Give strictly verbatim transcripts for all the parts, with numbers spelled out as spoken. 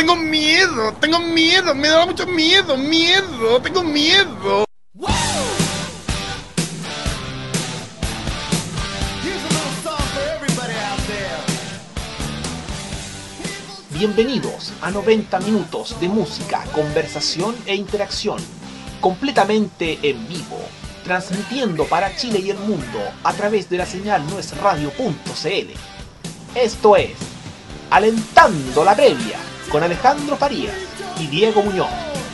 tengo miedo, tengo miedo, me da mucho miedo, miedo, tengo miedo. Bienvenidos a noventa minutos de música, conversación e interacción, completamente en vivo, transmitiendo para Chile y el mundo a través de la señal nuesradio punto cl. Esto es Alentando la Previa con Alejandro Farías y Diego Muñoz.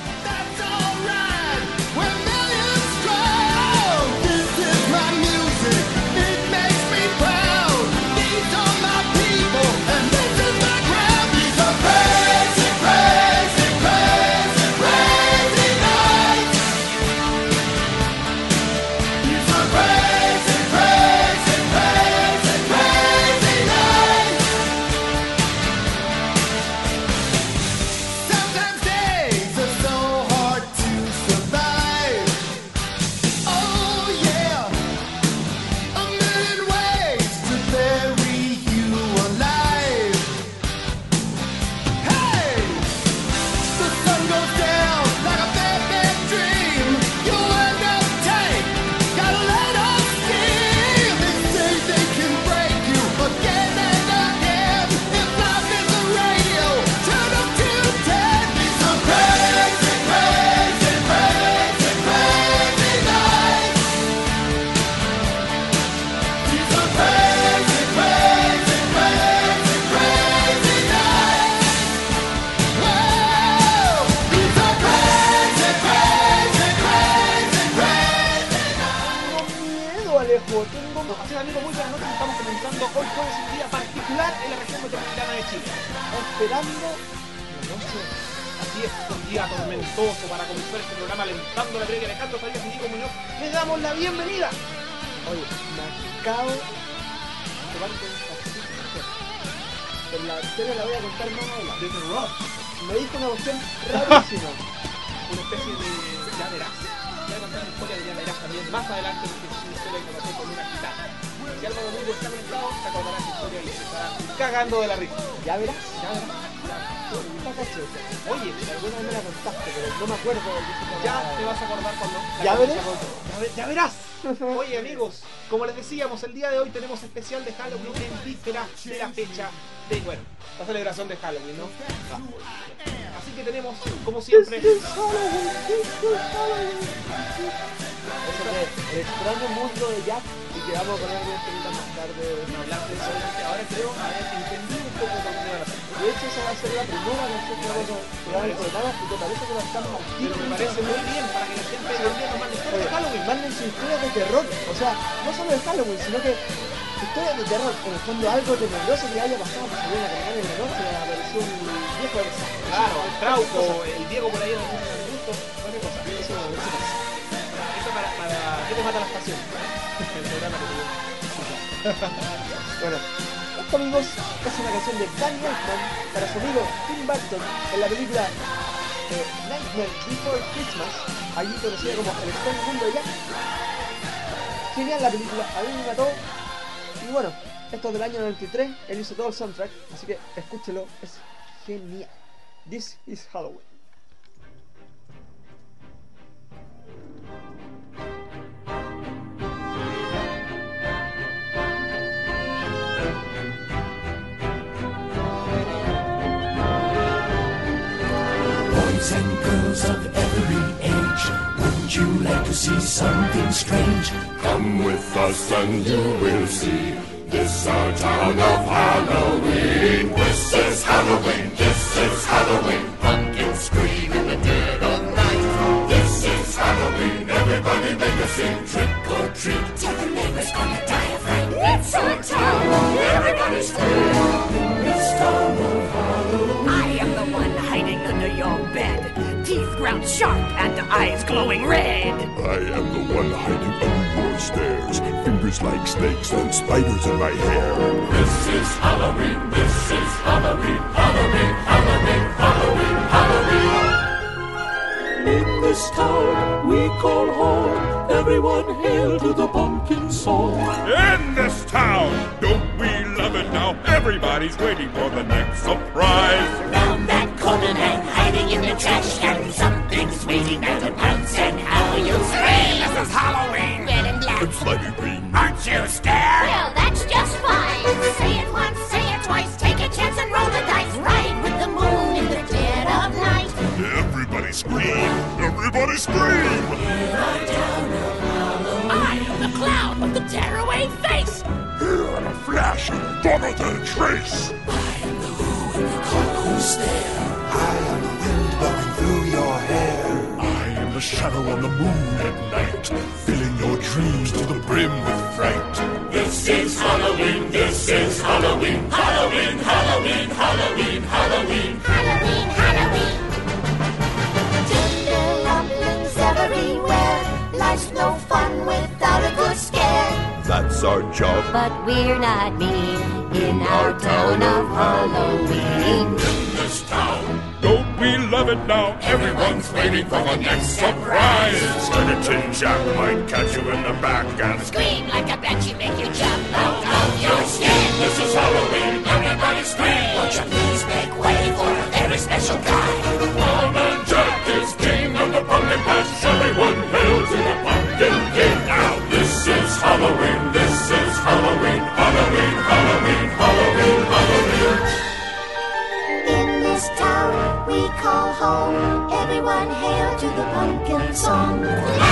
Esperando, no sé, así es, un día tormentoso para comenzar este programa Alentando la Previa. Alejandro Farías y Diego Muñoz, les damos la bienvenida. Oye, me acabo de tomar un pasito, pero la historia la voy a contar más adelante. Desde Rock, Me dijo una cuestión rarísima. una especie de ya verás. Voy a contar una historia de ya verás también más adelante, porque es una historia que pasó con una gitana. Si Álvaro Lugo está conectado, se acordará esa historia y se está cagando de la risa. Ya verás. Ya verás. Oye, alguna vez me la contaste, pero no me acuerdo de qué se trataba. Ya te vas a acordar cuando... ¿Ya veré? Ya, ve- ya verás. Oye amigos, como les decíamos, el día de hoy tenemos especial de Halloween en víspera de la fecha de, bueno, la celebración de Halloween, ¿no? Así que tenemos, como siempre... Eso de el extraño mundo de Jack y que vamos a poner un poquito más tarde. No hablar de eso, obviamente, ahora creo haber entendido un poco por dónde va la cosa. De hecho, esa va a ser la primera canción que vamos a pegar el programa y te parece que la estamos al Pero me parece muy bien para que la gente también nos mande historias de Halloween. Manden sus historias de terror, o sea, no solo de Halloween, sino que historias de terror, en el fondo algo tenebroso que haya pasado, que salió en la caminada en la noche, apareció un viejo de esa. Claro, el Trauco, el Diego por ahí en algún gusto, cualquier cosa. Eso, eso pasa. Esto para, para ¿qué te mata las pasiones? El programa que te Bueno, esto amigos es una canción de Danny Elfman para su amigo Tim Burton en la película eh, Nightmare Before Christmas, allí conocida como El extraño mundo de Jack. Genial la película, a mí me mató. Y bueno, esto es del año noventa y tres, él hizo todo el soundtrack, así que escúchelo, es genial. This is Halloween. Boys and girls of every age, wouldn't you like to see something strange? Come with us and you will see. This our town of Halloween. This is Halloween. This is Halloween. Pumpkins scream in the dead of night. This is Halloween. Everybody make a scene. Trick or treat. Tell the neighbors gonna die of fright. It's our town. Everybody scream. This town of Halloween. I am the one hiding under your bed, teeth ground sharp and eyes glowing red. I am the one hiding under your stairs. Fingers like snakes and spiders in my hair. This is Halloween. This is Halloween. Halloween. Halloween. Halloween. Halloween. In this town we call home. Everyone hail to the pumpkin song. In this town, don't we love it now? Everybody's waiting for the next surprise. Round that corner follow their trace. I am the who and you call who's there. I am the wind blowing through your hair. I am the shadow on the moon at night, filling your dreams to the brim with fright. This is Halloween, this is Halloween, Halloween, Halloween, Halloween, Halloween, Halloween, Halloween. Tender rumblings everywhere. Life's no fun without a good scare. That's our job. But we're not mean in our town of Halloween. In this town, don't we love it now? Everyone's waiting for the next surprise. Skeleton Jack might catch you in the back and Scream like a banshee, make you jump out of your skin. this is Halloween, everybody scream. Won't you please make way for a very special guy? Fireman Jack is king of the pumpkin patch. Everyone hail to the pumpkin king. Now this is Halloween, this is Halloween, Halloween, Halloween, Halloween, Halloween. In this town we call home, everyone hail to the pumpkin song.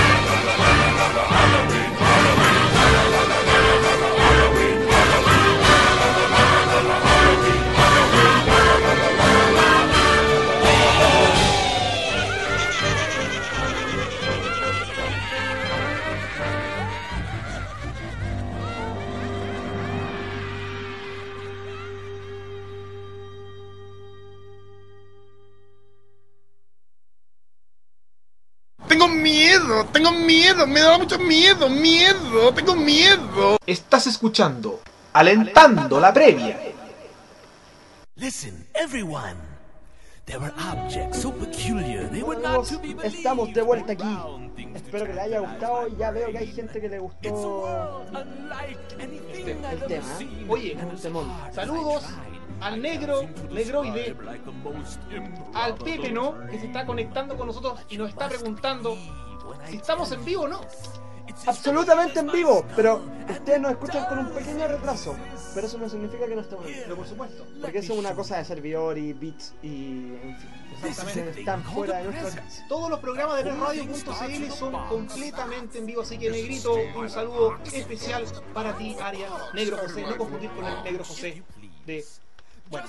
Tengo miedo, tengo miedo, me da mucho miedo, miedo, tengo miedo. Estás escuchando Alentando la Previa. Listen, everyone. There were objects so peculiar they were not Amigos, to be believed. estamos de vuelta aquí. Around things Espero que les haya gustado y ya veo que hay gente que le It's a gustó world unlike anything el I've ever tema. seen. Oye, un temón. saludos al negro, negroide, Like the most al Pepe, ¿no? Que se está conectando con nosotros y nos está preguntando si estamos en vivo o no. Absolutamente en vivo, pero ustedes nos escuchan con un pequeño retraso. Pero eso no significa que no estemos en vivo. Pero por supuesto. Porque eso es una cosa de servidor y bits y en fin. Exactamente. Están fuera de nuestro alcance. Todos los programas de radio punto c l son completamente en vivo, así que Negrito, un saludo especial para ti, Aria, Negro José, no confundir con el Negro José de... Bueno,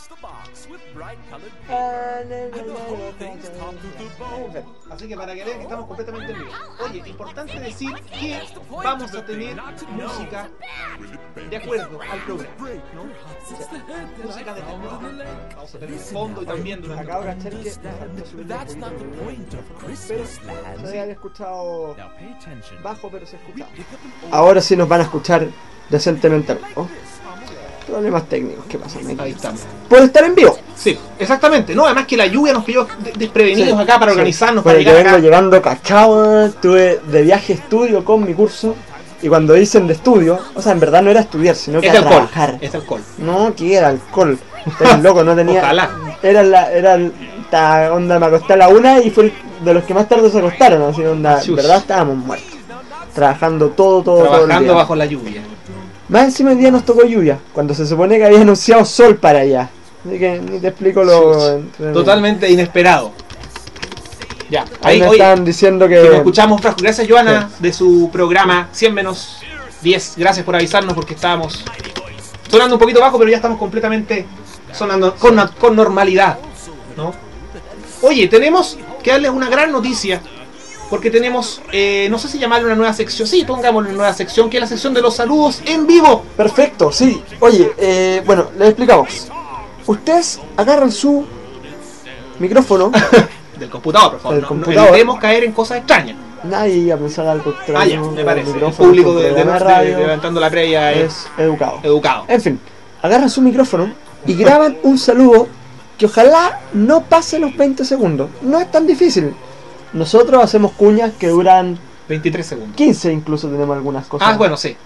Ah, no, no, no, no, en fin, así que para que vean que estamos completamente en vivo. Oye, importante decir que vamos a tener música de acuerdo al programa, ¿no? O sea, música de fondo. Vamos a tener fondo y también no. durante... Acabo de cachar que me faltó subir un poquito el volumen, pero se había escuchado bajo, pero se escuchaba. Ahora sí nos van a escuchar decentemente, ¿no? Problemas técnicos, ¿qué pasa? Ahí estamos. Por estar en vivo. Sí, exactamente. No, además que la lluvia nos pilló de- desprevenidos Sí, acá para sí. organizarnos, Bueno, para yo llegar vengo acá. llegando cachado, estuve de viaje estudio con mi curso. Y cuando dicen de estudio, o sea, en verdad no era estudiar, sino que Es era alcohol. trabajar. Es alcohol. No, que era alcohol. Era loco, no tenía. Ojalá. Era la, era el- esta onda, me acosté a la una y fue el- de los que más tarde se acostaron, así onda, en Chus. verdad estábamos muertos. Trabajando todo, todo, todo el Trabajando día. bajo la lluvia. Más encima el día nos tocó lluvia, cuando se supone que había anunciado sol para allá. Así que ni te explico lo. entre- Totalmente inesperado. Ya, Ahí ahí, me oye, estaban diciendo que que. lo escuchamos frasco. Gracias, Joana, de su programa cien menos diez. Gracias por avisarnos porque estábamos sonando un poquito bajo, pero ya estamos completamente sonando con, con normalidad, ¿no? Oye, tenemos que darles una gran noticia. Porque tenemos, eh, no sé si llamarle una nueva sección. Sí, pongámosle una nueva sección, que es la sección de los saludos en vivo. Perfecto, sí. Oye, eh, bueno, les explicamos. Ustedes agarran su micrófono. Del computador, por favor. Del No- computador. No evitemos caer en cosas extrañas. Nadie iba a pensar algo extraño. Ah, ya, me el parece. El micrófono, público un de, de, programa nuestro- de Levantando la Previa es es educado. educado. En fin, agarran su micrófono y graban un saludo que ojalá no pase los veinte segundos. No es tan difícil. Nosotros hacemos cuñas que duran veintitrés segundos. quince, incluso tenemos algunas cosas. Ah, bueno, sí.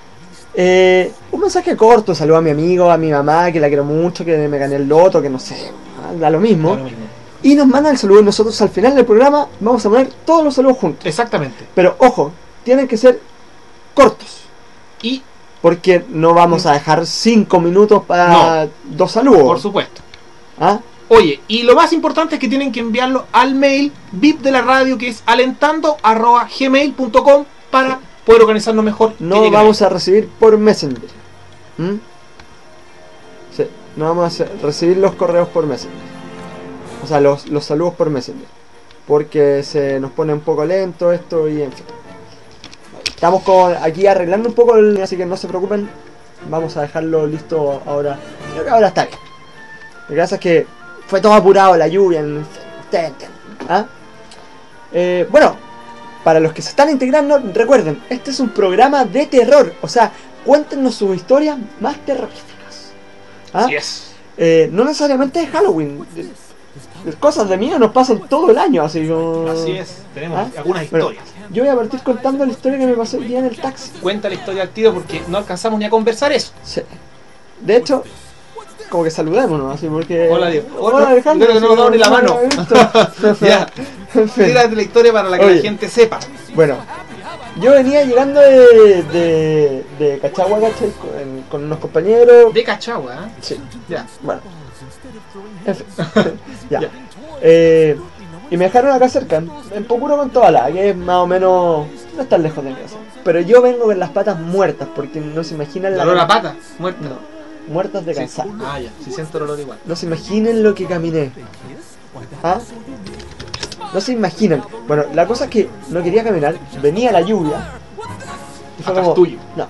Eh, un mensaje corto, saludo a mi amigo, a mi mamá, que la quiero mucho, que me gané el loto, que no sé, da lo mismo. Da lo mismo. Y nos mandan el saludo y nosotros al final del programa vamos a poner todos los saludos juntos. Exactamente. Pero ojo, tienen que ser cortos. Y, Porque no vamos a dejar cinco minutos para dos saludos. por supuesto. ¿Ah? Oye, y lo más importante es que tienen que enviarlo al mail V I P de la radio, que es alentando arroba gmail punto com, para poder organizarnos mejor. No vamos a recibir por Messenger. ¿Mm? no vamos a hacer, recibir los correos por Messenger. O sea, los, los saludos por Messenger. Porque se nos pone un poco lento esto y en fin. Estamos con, aquí arreglando un poco, el, así que no se preocupen. Vamos a dejarlo listo ahora. Creo que ahora está bien. Lo que pasa es que fue todo apurado, la lluvia. En, ustedes entienden. ¿Ah? Eh, bueno, para los que se están integrando, recuerden, este es un programa de terror. O sea, cuéntenos sus historias más terroríficas. ¿Ah? Así es. Eh, no necesariamente es Halloween. Cosas de miedo nos pasan todo el año, así como... Así es, tenemos ¿Ah? algunas Bueno, historias. yo voy a partir contando la historia que me pasó el día en el taxi. Cuenta la historia al tiro porque no alcanzamos ni a conversar eso. Sí. De hecho, como que saludémonos, así porque... Hola, Diego. Hola, Alejandro. Creo que no nos damos ni la como- mano. Ya. En fin. Tírate la historia para la que Oye. la gente sepa. Bueno, yo venía llegando de, de, de Cachagua, ¿cachai? Con, con unos compañeros. De Cachagua, ¿eh? Sí, Ya. bueno. En fin. ya. Ya. Eh, y me dejaron acá cerca, en, en Pocuro con toda la, que es más o menos... No es tan lejos de mi casa. Pero yo vengo con las patas muertas, porque no se imaginan ¿La la... olor a pata? Muerta. No, muertas de Sí. cansar. Ah, ya. Si siento el olor igual. No se imaginen lo que caminé. ¿Ah? No se imaginan. Bueno, la cosa es que no quería caminar, venía la lluvia. Y fue Atrás como... tuyo. No.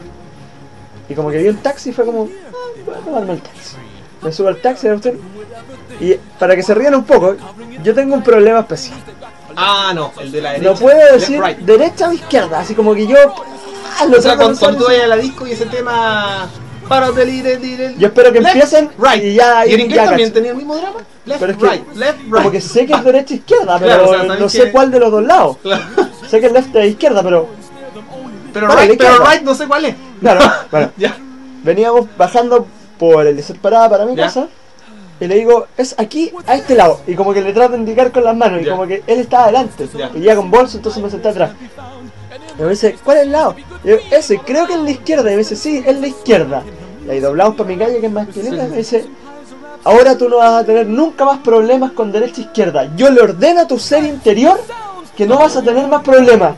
Y como que vi un taxi y fue como... Ah, voy a tomarme el taxi. Me subo al taxi, usted. Y para que se rían un poco, yo tengo un problema especial. Ah, no, el de la derecha. No puedo Left, decir right. derecha o izquierda, así como que yo... Ah, lo O sea, trato de cuando, usar cuando tú así. vayas a la disco y ese tema... Para del del Yo espero que left, empiecen right. y ya... ¿Y en ya inglés también cacho. tenía el mismo drama? Left, Pero es que- right, left, right. Como que sé que es derecha e izquierda, pero Claro, o sea, también no sé que- cuál de los dos lados. Claro. Sé que es left e izquierda, pero... Pero Para la right, pero izquierda. right no sé cuál es. Claro, bueno. Ya. Veníamos bajando por el Desert Parada para mi Ya. casa y le digo, es aquí, a este lado. Y como que le trato de indicar con las manos y Ya. como que él estaba adelante. Ya. Y ya con bolso, entonces me senté atrás. Y me dice, ¿cuál es el lado? Y yo, ese, creo que es la izquierda. Y me dice, sí, es la izquierda. Y ahí doblamos para mi calle, que es más esquinita, y me dice, ahora tú no vas a tener nunca más problemas con derecha e izquierda. Yo le ordeno a tu ser interior que no vas a tener más problemas.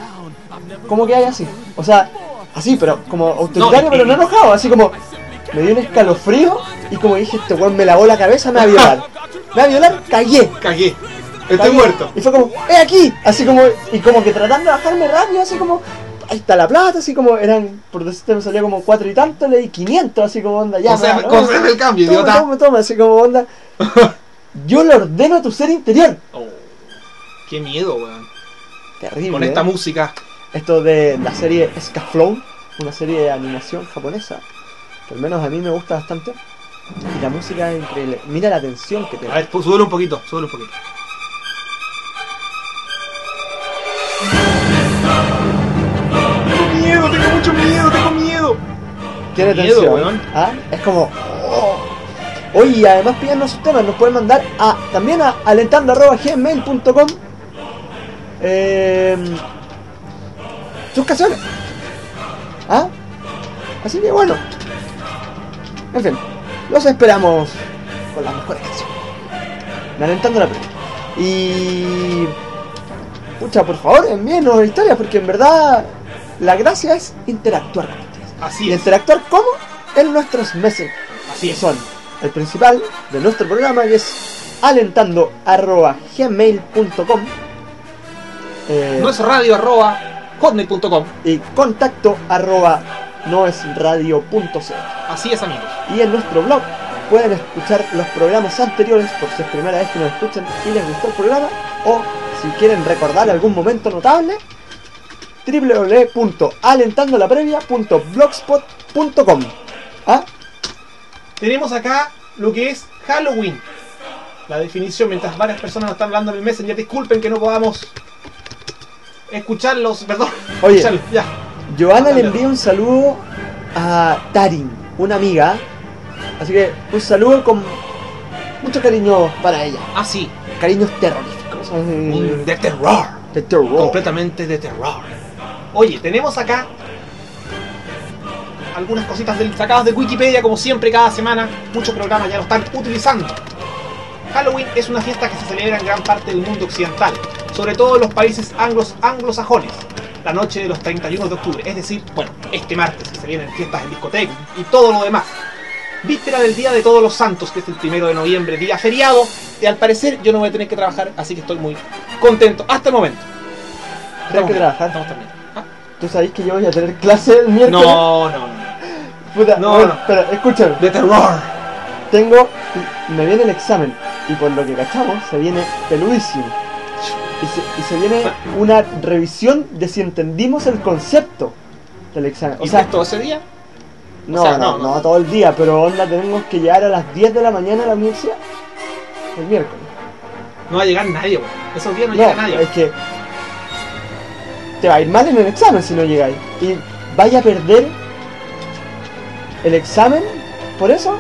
¿Cómo que hay así? O sea, así, pero como autoritario, No, y- pero no enojado, así como... Me dio un escalofrío y como dije, este weón me lavó la cabeza, me va a violar. Me va a violar, cagué. Cagué. Estoy cagué. muerto. Y fue como, ¡eh, aquí! Así como, y como que tratando de bajarme rápido, así como, ahí está la plata, así como, eran, por decirte, me salía como cuatro y tanto, le di quinientos, así como onda, ya. O sea, me va, ¿cómo ¿no? se hace el cambio, Toma, idiota? toma, toma, así como onda. Yo le ordeno a tu ser interior. Oh, qué miedo, weón. Terrible. Con esta ¿eh? música. Esto de la serie Scaflown, una serie de animación japonesa, que al menos a mí me gusta bastante. Y la música es increíble. Mira la tensión que A tiene. ver, pues, súbelo un poquito, súbelo un poquito. Tengo miedo, tengo mucho miedo, tengo miedo. Tiene miedo, tensión. weón. ¿Ah? Es como... oh. Oye, y además pídanos sus temas, nos pueden mandar a también a alentando arroba gmail punto com eh, sus canciones. ¿Ah? Así que bueno. En fin, los esperamos con las mejores canciones. Alentando la película. Y... Pucha, por favor, envíenos historias porque en verdad la gracia es interactuar con ustedes. Así ¿Y es. interactuar cómo? En nuestros messengers. Así Que es. son el principal de nuestro programa, que es alentando arroba gmail punto com eh, No es radio arroba hotmail punto com. y contacto arroba noesradio punto c l. Así es, amigos. Y en nuestro blog pueden escuchar los programas anteriores por si es primera vez que nos escuchan y les gustó el programa, o si quieren recordar algún momento notable, w w w punto alentandolaprevia punto blogspot punto com. ¿Ah? Tenemos acá lo que es Halloween. La definición, mientras varias personas nos están hablando en el Messenger, disculpen que no podamos escucharlos, perdón. Oye. escucharlos, ya. Joana le envía un saludo a Tarin, una amiga. Así que un saludo con mucho cariño para ella. Ah, sí, Cariños terroríficos. un de terror. De terror. Completamente de terror. Oye, tenemos acá algunas cositas del- sacadas de Wikipedia, como siempre, cada semana. Muchos programas ya lo están utilizando. Halloween es una fiesta que se celebra en gran parte del mundo occidental, sobre todo en los países anglos anglosajones, la noche de los treinta y uno de octubre, es decir, bueno, este martes que se vienen fiestas en discotecas y todo lo demás. víspera del Día de Todos los Santos, que es el primero de noviembre, día feriado. Y al parecer yo no voy a tener que trabajar, así que estoy muy contento hasta el momento. Tienes que bien, trabajar. estamos terminando. ¿Ah? ¿Tú sabés que yo voy a tener clase el miércoles? No, no, no. Puta, No, bueno, no. espera, escúchame. De terror. Tengo, me viene el examen y por lo que cachamos se viene peludísimo. Y se, y se viene una revisión de si entendimos el concepto del examen. O ¿Y sea, todo ese día? no, o sea, no, no, no, no. todo el día, pero onda, tenemos que llegar a las diez de la mañana a la universidad. El miércoles. No va a llegar nadie, weón. Esos días no, No, llega nadie. es que te va a ir mal en el examen si no llegáis. Y vaya a perder el examen por eso.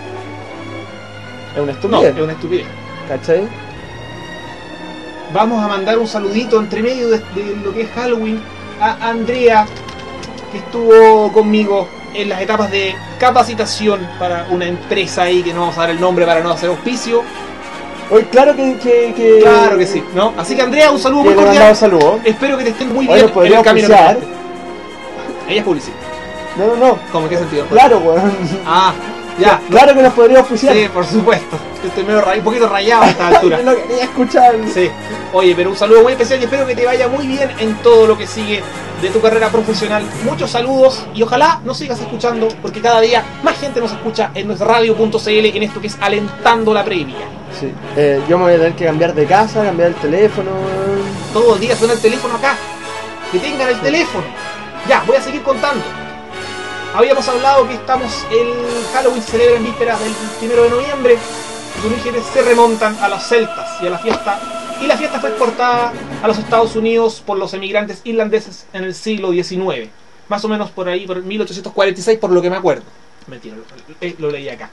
Es una No, estupidez, es una estupidez. ¿cachai? Vamos a mandar un saludito entre medio de, de lo que es Halloween a Andrea, que estuvo conmigo en las etapas de capacitación para una empresa ahí que no vamos a dar el nombre para no hacer auspicio. Hoy claro que, que, que Claro que sí, ¿no? Así que Andrea, un saludo que muy le cordial. mandamos saludos. Espero que te estén muy Oye, bien ¿nos en podría el camino. auspiciar? al norte. Ella es publicidad. No, no, no. ¿Cómo en qué sentido? Claro, weón. Ah, ya. Claro que nos podría oficiar. Sí, por supuesto. Yo estoy medio ray- un poquito rayado a esta altura. Yo lo quería escuchar. Sí. Oye, pero un saludo muy especial y espero que te vaya muy bien en todo lo que sigue de tu carrera profesional. Muchos saludos y ojalá nos sigas escuchando porque cada día más gente nos escucha en nuestra radio punto c l en esto que es Alentando la Previa. Sí. Eh, yo me voy a tener que cambiar de casa, cambiar el teléfono. Todos los días suena el teléfono acá. Que tengan el teléfono. Ya, voy a seguir contando. Habíamos hablado que estamos, el Halloween se celebra en vísperas del primero de noviembre. Sus orígenes se remontan a los celtas y a la fiesta. Y la fiesta fue exportada a los Estados Unidos por los emigrantes irlandeses en el siglo diecinueve. Más o menos por ahí, por mil ochocientos cuarenta y seis, por lo que me acuerdo. Mentira, lo, lo leí acá.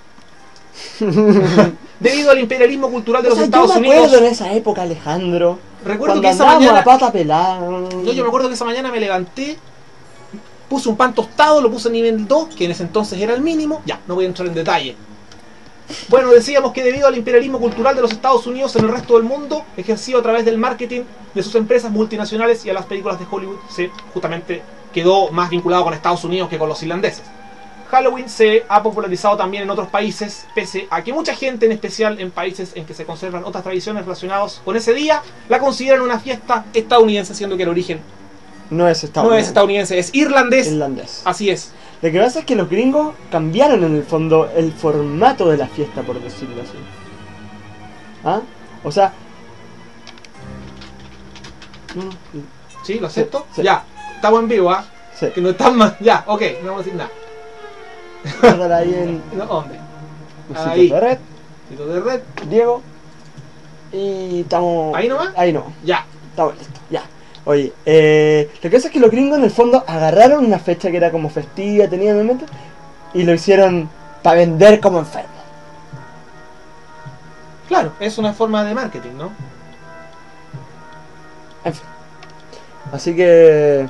Debido al imperialismo cultural de O los sea, Estados yo me Unidos. acuerdo en esa época, Alejandro. Recuerdo cuando que esa andábamos mañana. a pata pelada. No, yo me acuerdo que esa mañana me levanté, puse un pan tostado, lo puse a nivel dos, que en ese entonces era el mínimo. Ya, no voy a entrar en detalle. Bueno, decíamos que debido al imperialismo cultural de los Estados Unidos en el resto del mundo, ejercido a través del marketing de sus empresas multinacionales y a las películas de Hollywood, se justamente quedó más vinculado con Estados Unidos que con los irlandeses. Halloween se ha popularizado también en otros países, pese a que mucha gente, en especial en países en que se conservan otras tradiciones relacionadas con ese día, la consideran una fiesta estadounidense, siendo que el origen No es no estadounidense. es estadounidense, es irlandés. Irlandés. Así es. Lo que pasa es que los gringos cambiaron en el fondo el formato de la fiesta, por decirlo así. ¿Ah? O sea... No, no, ¿Sí? ¿Lo acepto? Sí, sí. Ya, estamos en vivo, ¿ah? sí. Que no están más. Ya, ok, no vamos a decir nada. Guárdala ahí en... No, ¿dónde? Besitos Ahí. de red, Tito de red. Diego. Y estamos... ¿Ahí nomás? Ahí no. Ya. Estamos listos, ya. Oye, eh, lo que pasa es que los gringos en el fondo agarraron una fecha que era como festiva, tenían en mente, y lo hicieron para vender como enfermo. Claro, es una forma de marketing, ¿no? En fin. Así que...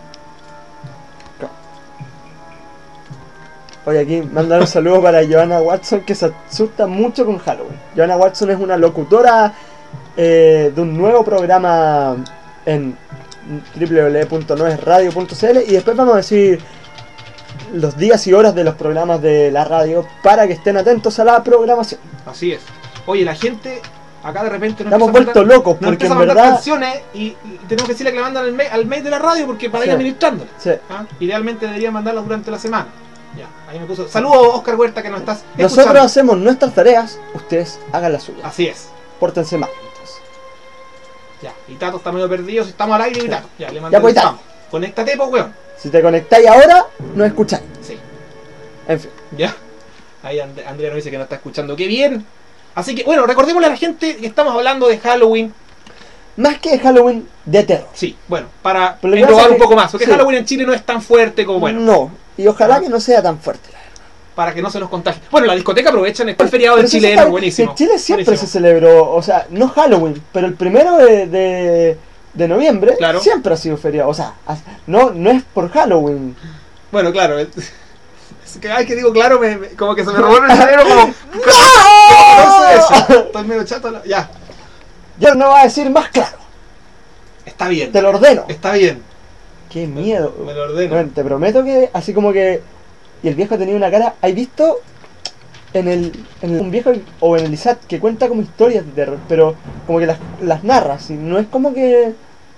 Oye, aquí mandar un saludo para Joanna Watson, que se asusta mucho con Halloween. Joanna Watson es una locutora eh, de un nuevo programa en doble u doble u doble u punto no es radio punto c l, y después vamos a decir los días y horas de los programas de la radio para que estén atentos a la programación. Así es. Oye, la gente acá de repente nos Estamos empieza a vueltos mandar- locos nos porque empieza en a mandar verdad... canciones y, y tenemos que decirle que le mandan al mail, al mail de la radio porque para Sí. ir administrándola. Sí. ¿Ah? Idealmente deberían mandarlas durante la semana. Ya, ahí me puso. Saludos, Oscar Huerta, que nos estás Nosotros escuchando. hacemos nuestras tareas, ustedes hagan las suyas. Así es. Pórtense mal. entonces. Ya, y Tato está medio perdido, si estamos al aire, y Tato. Ya, le mando Ya, pues, el Tato. spam. Conéctate, pues, weón. Si te conectáis ahora, no escucháis. Sí. En fin. Ya. Ahí And- Andrea nos dice que no está escuchando. ¡Qué bien! Así que, bueno, recordémosle a la gente que estamos hablando de Halloween. Más que Halloween, de terror. Sí, bueno, para Pero lo que englobar pasa un es que- poco más. Porque sí. Halloween en Chile no es tan fuerte como, bueno, No. Y ojalá Ah. que no sea tan fuerte. la verdad. para que no se nos contagie. Bueno, la discoteca aprovechan el feriado Pero del si chileno, sabe buenísimo. que en Chile siempre Buenísimo. se celebró, o sea, no Halloween, pero el primero de, de, de noviembre Claro. siempre ha sido feriado. O sea, as- no, no es por Halloween. Bueno, claro. el- Es que, ay, que digo claro, me, me- como que se me robó el cerebro como... ¡No! Eso. Estoy medio chato. la- Ya, Yo no voy a decir más claro. está bien. Te lo ordeno. Está bien. Qué miedo. Me lo ordeno. Bueno, te prometo que así como que... Y el viejo tenía una cara... ¿Has visto en el, en el un viejo o en el ISAT que cuenta como historias de terror, pero como que las, las narra, ¿sí? No es como que...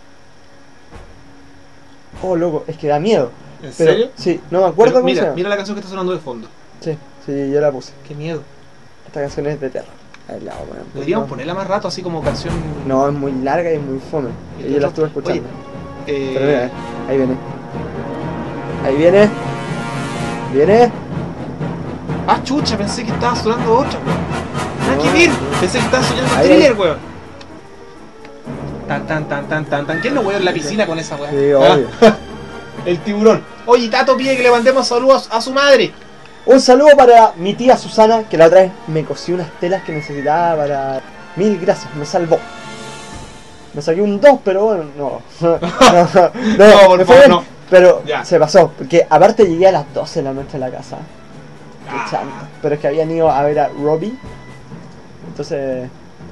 Oh, loco, es que da miedo. ¿En Pero, serio? sí, no me acuerdo Pero cómo se mira, llama. mira la canción que está sonando de fondo. Sí, sí, yo la puse. Qué miedo. Esta canción es de terror. Ahí la voy a poner. Deberíamos no, ponerla más rato así como canción. no, es muy larga y es muy fome. Y yo la estuve escuchando. Oye, eh, Pero mira, ahí viene. Ahí viene. Viene. Ah, chucha, pensé que estaba sonando otra, weón. Nada No, que ver. no. Pensé que estaba sonando un Ahí, thriller, ahí. weón. Tan, tan, tan, tan, tan, tan. ¿Quién no weón en la piscina con esa weón? Sí, obvio. El tiburón. Oye, Tato pide que le mandemos saludos a su madre. Un saludo para mi tía Susana, que la otra vez me cosió unas telas que necesitaba para... Mil gracias, me salvó. Me saqué un dos, pero bueno, no. No, no, No, por me favor, fue bien, no. Pero Ya. se pasó, porque aparte llegué a las doce de la noche a la casa. Qué Ah. chanta. Pero es que habían ido a ver a Robbie. Entonces...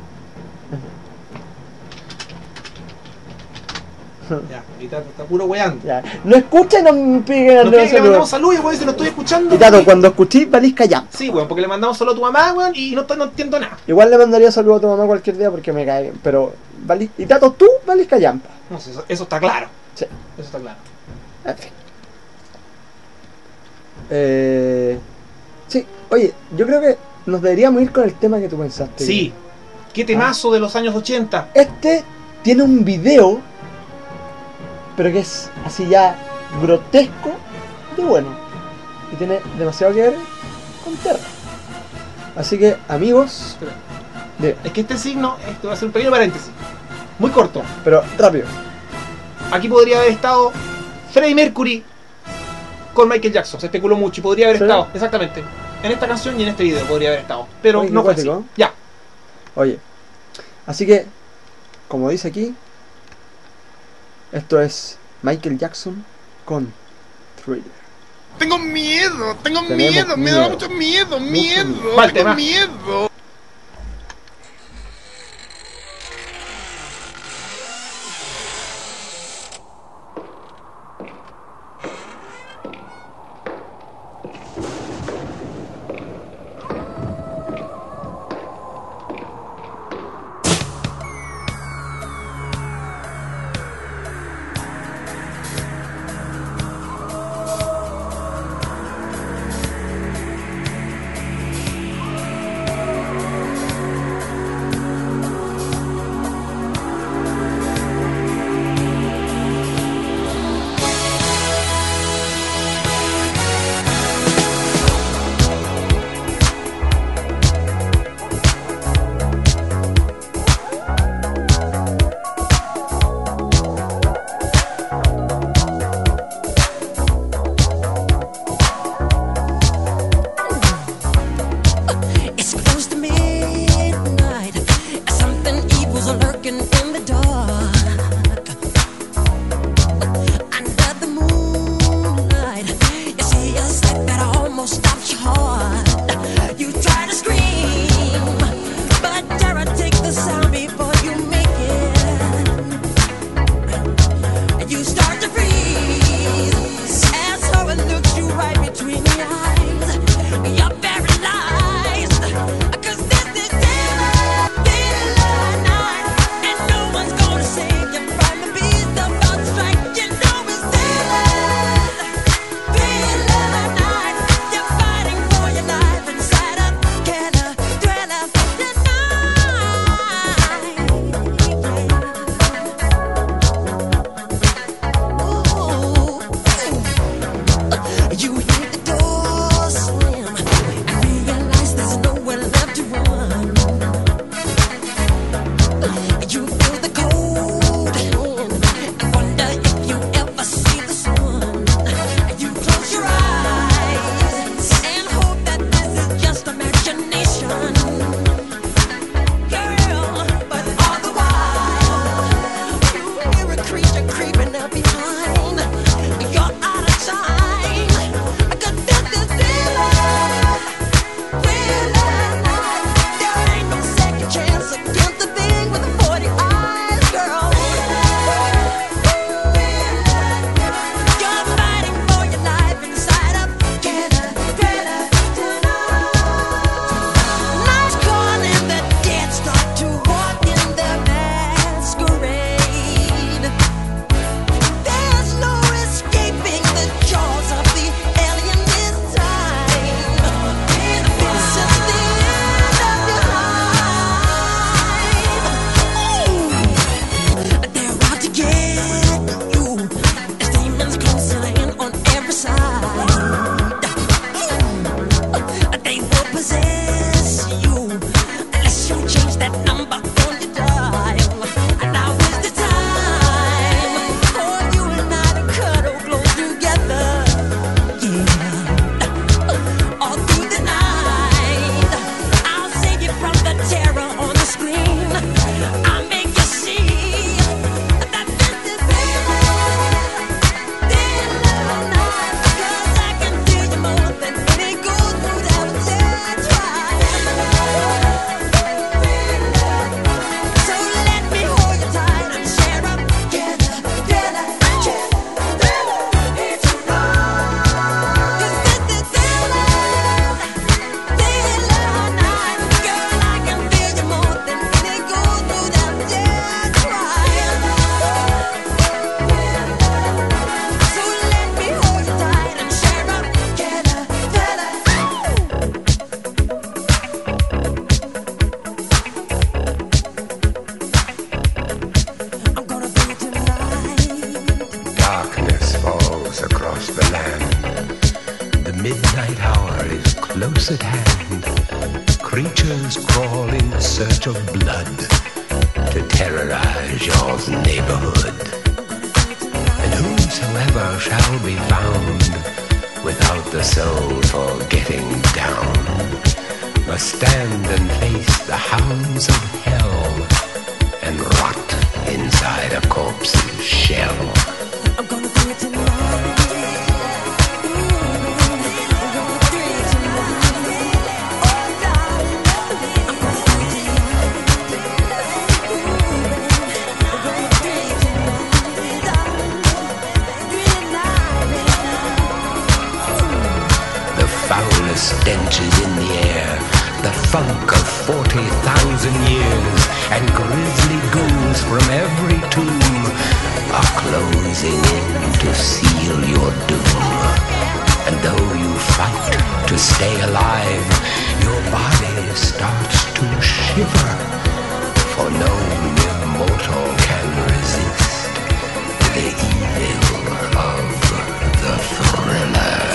Ya, y Tato está puro weando. Ya. No escuchen, no me peguen No al quiere que le saludo. mandamos saludos, weón, si lo estoy escuchando. Y Tato, weón. cuando escuché, valís callar. Sí, weón, porque le mandamos solo a tu mamá, weón, y no, no entiendo nada. Igual le mandaría saludo a tu mamá cualquier día porque me cae bien. Pero, valís... Y Tato, tú valís callampa. No sé, eso, eso está claro. Sí. Eso está claro. En fin. Eh, sí, oye, yo creo que nos deberíamos ir con el tema que tú pensaste. Sí. Qué temazo de los años ochenta. Este tiene un video, pero que es así ya grotesco de bueno. Y tiene demasiado que ver con terror. Así que, amigos, Espera. de- Es que este signo, esto va a ser un pequeño paréntesis. Muy corto. pero rápido. Aquí podría haber estado Freddie Mercury con Michael Jackson. Se especuló mucho y podría haber ¿Sí? estado, exactamente. En esta canción y en este video podría haber estado. Pero Oye, qué no fue así. cuático. Ya. Oye, así que, como dice aquí, esto es Michael Jackson con Thriller. Tengo miedo, tengo Tenemos miedo, me da miedo. mucho miedo, Mucho miedo, miedo. Mal tengo tema. miedo. Thank close at hand, creatures crawl in search of blood to terrorize your neighborhood. And whosoever shall be found without the soul for getting down must stand and face the hounds of hell and rot inside a corpse's shell. I'm gonna bring it to life. Stench is in the air, the funk of forty thousand years, and grisly ghouls from every tomb are closing in to seal your doom. And though you fight to stay alive, your body starts to shiver, for no mere mortal can resist the evil of the thriller.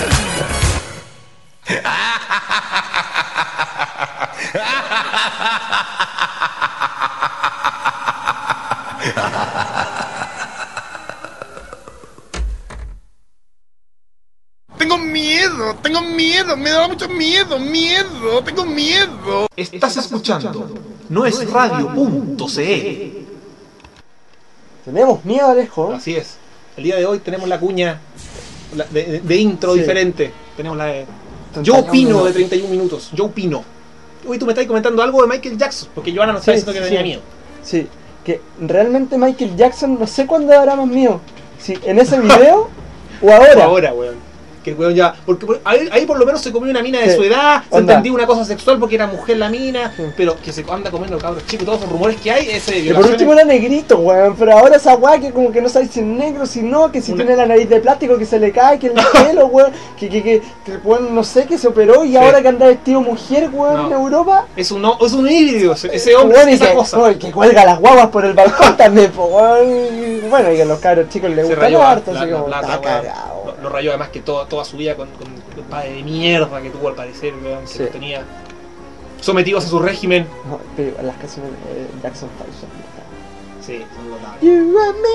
Tengo miedo, tengo miedo, me da mucho miedo, miedo, tengo miedo. Estás escuchando no es radio punto c l. Tenemos miedo, Alejo. Así es. El día de hoy tenemos la cuña la- de, de- de intro Sí. diferente. Tenemos la de treinta y Yo uno opino minutos. de treinta y un minutos. Yo opino. Uy, tú me estás comentando algo de Michael Jackson, porque Joana nos está Sí, diciendo que sí, tenía sí. miedo. Sí, que realmente Michael Jackson no sé cuándo dará más miedo. Si en ese video o ahora. Ahora, weón. Que el weón ya. Porque por- ahí, ahí por lo menos se comió una mina de Sí. su edad, se Onda. entendía una cosa sexual porque era mujer la mina, Sí. pero que se anda comiendo cabros chicos, todos esos rumores que hay, ese de Que por violaciones. último era negrito, weón. Pero ahora esa weá que como que no sabes si es negro, si no, que si Una- tiene la nariz de plástico que se le cae, que el pelo, weón. Que, que, que, que weón, no sé, que se operó y Sí. ahora que anda vestido mujer, weón, No. en Europa. Es un, es un híbrido, ese, ese hombre Weón, y es esa que, cosa. weón, que cuelga las guaguas por el balcón también, po, weón. Bueno, y que a los cabros chicos les Se gusta rayó harto, la, así la como plata, está weón. cagado, Lo, weón. lo rayó además que toda, toda su vida con, con el padre de mierda que tuvo al parecer, weón, que Sí. lo tenía sometidos a su régimen. No, pero las canciones de Jackson Five son brutales. Sí, son notables. You and me.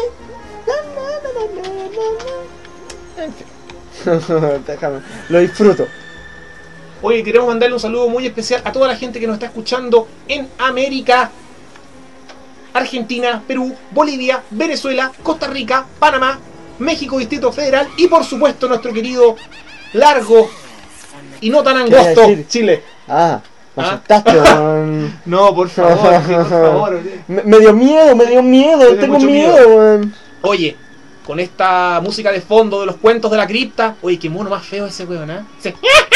Na, na, na, na, na, na. En fin. Déjame, lo disfruto. Oye, queremos mandarle un saludo muy especial a toda la gente que nos está escuchando en América, Argentina, Perú, Bolivia, Venezuela, Costa Rica, Panamá, México, Distrito Federal y por supuesto nuestro querido, largo y no tan ¿Qué iba a angosto decir? Chile. Ah, me ¿Ah? asustaste, weón. No, por favor, sí, por favor. Me, me dio miedo, me dio miedo, Me dio tengo mucho miedo, miedo. weón. Oye, con esta música de fondo de los cuentos de la cripta, oye, qué mono más feo ese weón, ¿eh? Sí.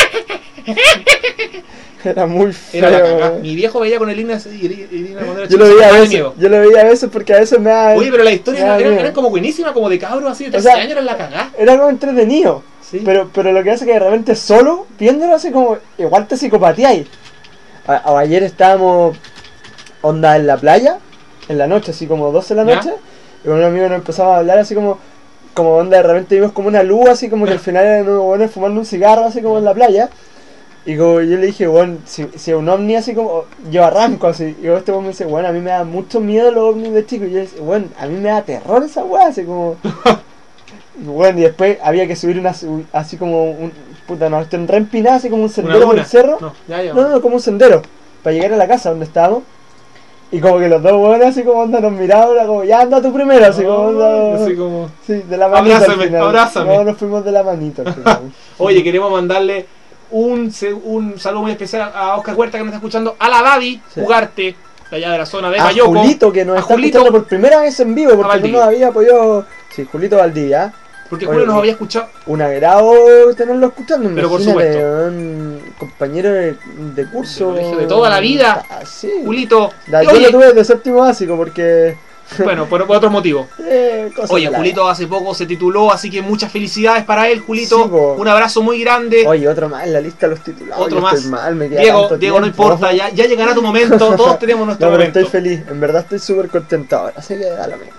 Era muy feo. Era la cagada. weón. Mi viejo veía con el Irina Irina cuando era Yo chico, lo se veía a cagaba de veces, miedo. yo lo veía a veces porque a veces me da. Oye, pero la historia me da era, eran, miedo. eran como buenísima, como de cabros así de O trece sea, años, era la cagada. Era como entretenido. Sí. Pero, pero lo que hace que de repente solo, viéndolo así como, igual te psicopatías. A- a- ayer estábamos onda en la playa, en la noche, así como doce de la ¿Ya? noche, y con un amigo nos empezamos a hablar así como, como onda de repente vimos como una luz, así como que al final eran unos buenos fumando un cigarro así como en la playa. Y como yo le dije, bueno, si, si es un ovni así como, yo arranco así. Y este weón me dice, bueno, a mí me da mucho miedo los ovnis de chico. Y yo le decía, bueno, a mí me da terror esa weá, así como... Y bueno, y después había que subir una, su- así como un, puta, no, esto en re empinada, así como un Una sendero por duna. el cerro. No, ya, ya. No, no, como un sendero, para llegar a la casa donde estábamos. Y como que los dos weones así como onda nos miraban, era como, ya anda tú primero, así como onda... Así como... Sí, de la manita Abrázame, al final. abrázame. No, nos fuimos de la manita al final. Oye, queremos mandarle un, se- un saludo muy especial a Oscar Huerta que nos está escuchando, a la Daddy, Sí. Ugarte, de allá de la zona de A Mayoco. Julito, que nos A está Julito, escuchando por primera vez en vivo, porque no Valdivia. nos había apoyado... Sí, Julito Valdivia. porque Oye, Julio nos había escuchado. Un agrado tenerlo escuchando. Pero por imagínate, supuesto. un compañero de, de curso. De colegio de toda la vida. Ah, sí. Julito. La- y yo oye, lo tuve de séptimo básico porque... bueno, por, por otros motivos. eh, cosas Oye, de la Julito hace poco se tituló, así que muchas felicidades para él, Julito. Sí, po. Un abrazo muy grande. Oye, otro más en la lista de los titulados. Otro yo más. estoy mal, me queda Diego, tanto Diego, no tiempo. importa, ya, ya llegará tu momento. Todos tenemos nuestro No, pero momento. estoy feliz. En verdad estoy súper contento ahora. Así que da lo mismo.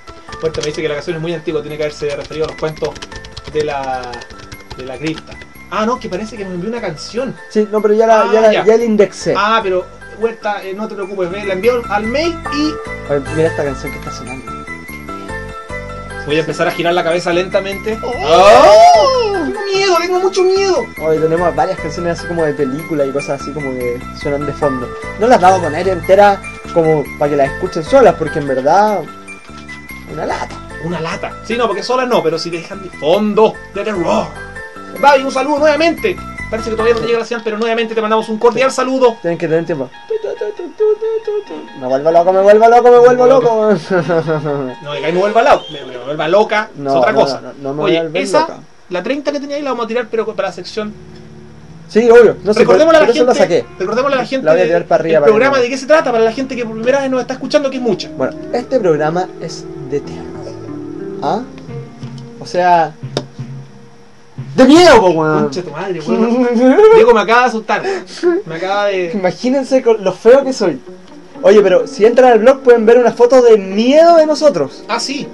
Puerta me dice que la canción es muy antigua, tiene que haberse referido a los cuentos de la, de la cripta. Ah, no, que parece que me envió una canción. Sí, no, pero ya la, Ah, ya, la, ya. ya la indexé. Ah, pero, Huerta, eh, no te preocupes, ve, la envío al mail y Oye, mira esta canción que está sonando. voy a empezar a girar la cabeza lentamente. ¡Oh! Tengo miedo, tengo mucho miedo. Hoy tenemos varias canciones así como de película y cosas así como que suenan de fondo. No las vamos a poner enteras como para que las escuchen solas, porque en verdad... Una lata. Una lata. Sí, no, porque solas no, pero si dejan de fondo, de terror. Bye, un saludo nuevamente. Parece que todavía no te llega la señal, pero nuevamente te mandamos un cordial saludo. Tienen que tener tiempo. Me vuelvo loco, me vuelvo loco, me vuelvo loco. No, que ahí me vuelva loca, me, me vuelva loca, No, es otra no, cosa. no, no, no me voy a Oye, volver esa, loca. la treinta que tenía ahí la vamos a tirar, pero para la sección. Sí, obvio. No sé, Recordémosle a por la eso la gente, saqué. recordémosle a la gente La voy a tirar para arriba el para que programa no- de qué se trata, para la gente que por primera vez nos está escuchando, que es mucha. Bueno, este programa es de terror. ¿Ah? O sea... ¡De miedo, po, weón! Concha tu madre, weón. Diego me acaba de asustar, weón. Me acaba de. Imagínense con lo feo que soy. Oye, pero si entran al blog pueden ver una foto de miedo de nosotros. Ah, sí.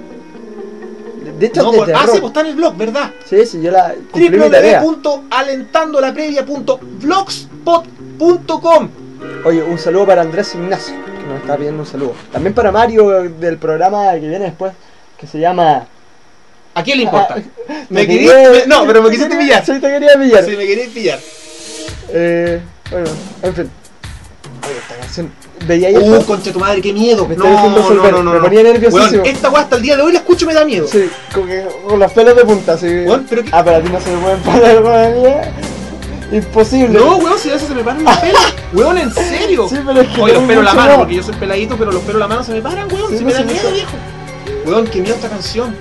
De hecho, No, de pues- ah, terror. sí, pues está en el blog, ¿verdad? Sí, sí, yo la cumplí mi w w w tarea. punto alentandolaprevia punto blogspot punto com. Oye, un saludo para Andrés Ignacio, que nos está pidiendo un saludo. También para Mario del programa que viene después, que se llama... ¿A quién le importa? Ah, Me te querías. quería- me- No, pero me te quisiste quería- pillar. Sí, te quería pillar. Sí, me querías pillar. Eh, bueno, en fin. Oye, esta canción... ¿Veía ahí Uh, esto? concha tu madre, qué miedo. Me No, estoy haciendo no, resolver, no, no, me no. ponía nerviosísimo. Weón, esta weá hasta el día de hoy la escucho y me da miedo. Sí, con, que, con los pelos de punta, sí. Weón, pero qué- Ah, pero a ti no se me pueden parar, weón. Imposible. No, weón, si a veces se me paran los pelos. Weón, en serio. Sí, pero es que Oye, los tengo pelos en la mucho mano, miedo. porque yo soy peladito, pero los pelos en la mano se me paran, weón. Sí, si no me da sé, miedo, no sé. viejo. Weón, qué miedo esta canción.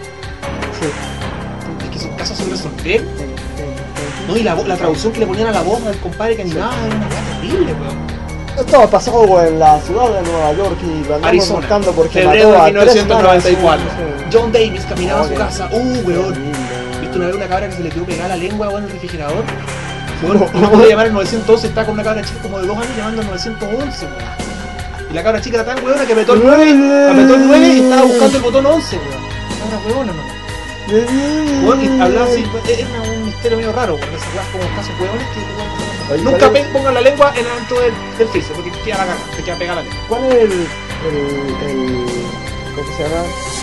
Sí. Es que son casos sobre soltero. No, y la, vo- la traducción que le ponían a la voz del compadre que animaba era una weá terrible, weón. Esto pasó weón, en la ciudad de Nueva York y lo andamos Arizona, buscando porque febrero mató de a mil novecientos noventa y tres cuatro. manos, sí, sí. John Davis caminaba a su Oye, casa. Uh, weón. horrible. ¿Viste una vez una cabra que se le quedó pegada la lengua, weón, en el refrigerador? Weón, no pude llamar al nueve once, estaba con una cabra chica como de dos años llamando al nueve once, weón. Y la cabra chica era tan weona que apretó el nueve, apretó el nueve y estaba buscando el botón once, weón. Cabra weona, no. Weón, y hablaba así, era un misterio medio raro, weón. Esas weas como casos weones que weón, Oye, nunca ¿cuál es- pe- pongan la lengua en el alto del, del freezer, porque queda la caga, se queda pegada la lengua. ¿Cuál es el, el, el... ¿Cómo que se llama?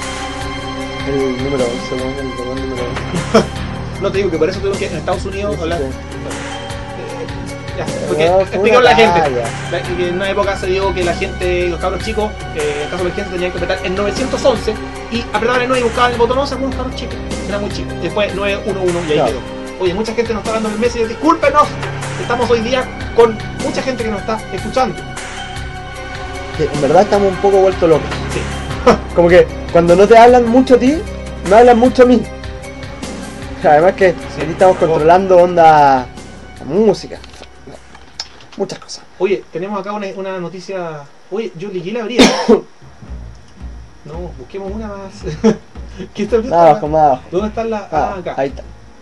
El número once, weón, el botón número once. No te digo que por eso tuvieron que en Estados Unidos Sí, hablar. sí. Ya, porque No, fue expliquemos a una la gente. talla. La- que en una época se dio que la gente, los cabros chicos, eh, en el caso de emergencia tenían que apretar el nueve once y apretaban el nueve y buscaban el botón once, algunos cabros chicos, era muy chico. Después nueve uno uno y ahí Claro. quedó. Oye, mucha gente nos está dando el mes y discúlpenos, estamos hoy día con mucha gente que nos está escuchando. Que en verdad estamos un poco vueltos locos. Sí. Como que cuando no te hablan mucho a ti, me hablan mucho a mí. Además que aquí estamos controlando onda, la música, muchas cosas. Oye, tenemos acá una, una noticia. Oye, yo ligué la abría. No, busquemos una más. ¿Qué está Más abajo, más abajo. ¿Dónde están las? Ah, Ah, acá. ahí está.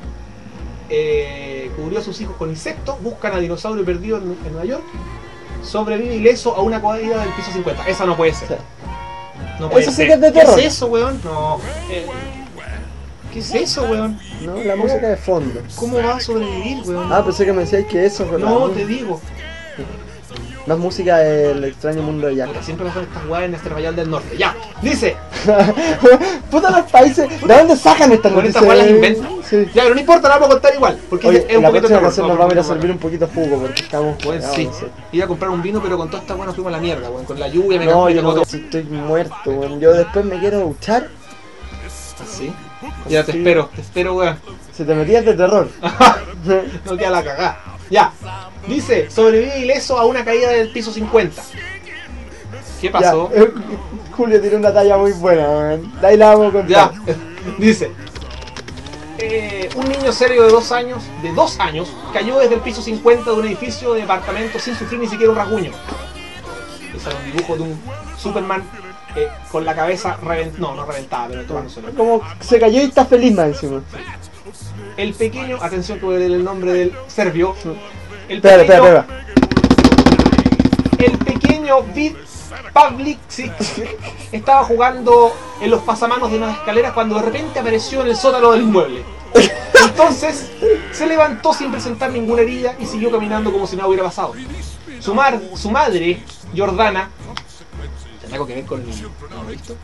Eh, cubrió a sus hijos con insectos, buscan a dinosaurio perdido en, en Nueva York, sobrevive ileso a una caída del piso cincuenta. Esa no puede ser. Sí. No puede Eso sí ser. que es de terror. ¿Qué es eso, weón? No. Eh, ¿Qué es eso, weón? No, la música de fondo. ¿Cómo va a sobrevivir, weón? Ah, pensé que me decías que eso fue no, la- te digo. Más música del extraño mundo de Jack. Puta, siempre pasan estas weas en Azerbaiyán del Norte. Ya, dice. Puta los países, ¿de dónde sacan estas Con noticias? estas weas las inventan. Sí. Ya, pero no importa, la vamos a contar igual. Porque Oye, es en un la poquito próxima terror. canción nos vamos a ir a servir un poquito jugo porque estamos... Pues cagados, sí. no sé. Iba a comprar un vino, pero con toda esta weá nos fuimos a la mierda, weón. Con la lluvia me No, cagó, me yo cagó no, todo. si estoy muerto, weón. Yo después me quiero duchar. ¿Sí? Ya te Sí. espero, te espero, weón. Se te metías de terror. No queda la cagada. Ya. Dice, sobrevive ileso a una caída del piso cincuenta. ¿Qué pasó? Ya, eh, Julio tiene una talla muy buena, weón. De ahí la vamos a Ya. contar. Dice. eh, un niño serio de dos años, de dos años, cayó desde el piso cincuenta de un edificio de departamento sin sufrir ni siquiera un rasguño. Ese era un dibujo de un Superman eh, con la cabeza reventada. No, no reventada, pero tomándoselo. Como se cayó y está feliz más encima. El pequeño, atención que voy a leer el nombre del serbio. El Espera, pequeño, espera, espera. el pequeño Vid Pavliksic estaba jugando en los pasamanos de unas escaleras cuando de repente apareció en el sótano del inmueble. Entonces se levantó sin presentar ninguna herida y siguió caminando como si nada hubiera pasado. Su, mar, su madre, Jordana, ¿tendrá algo que ver con el niño? ¿No lo he visto?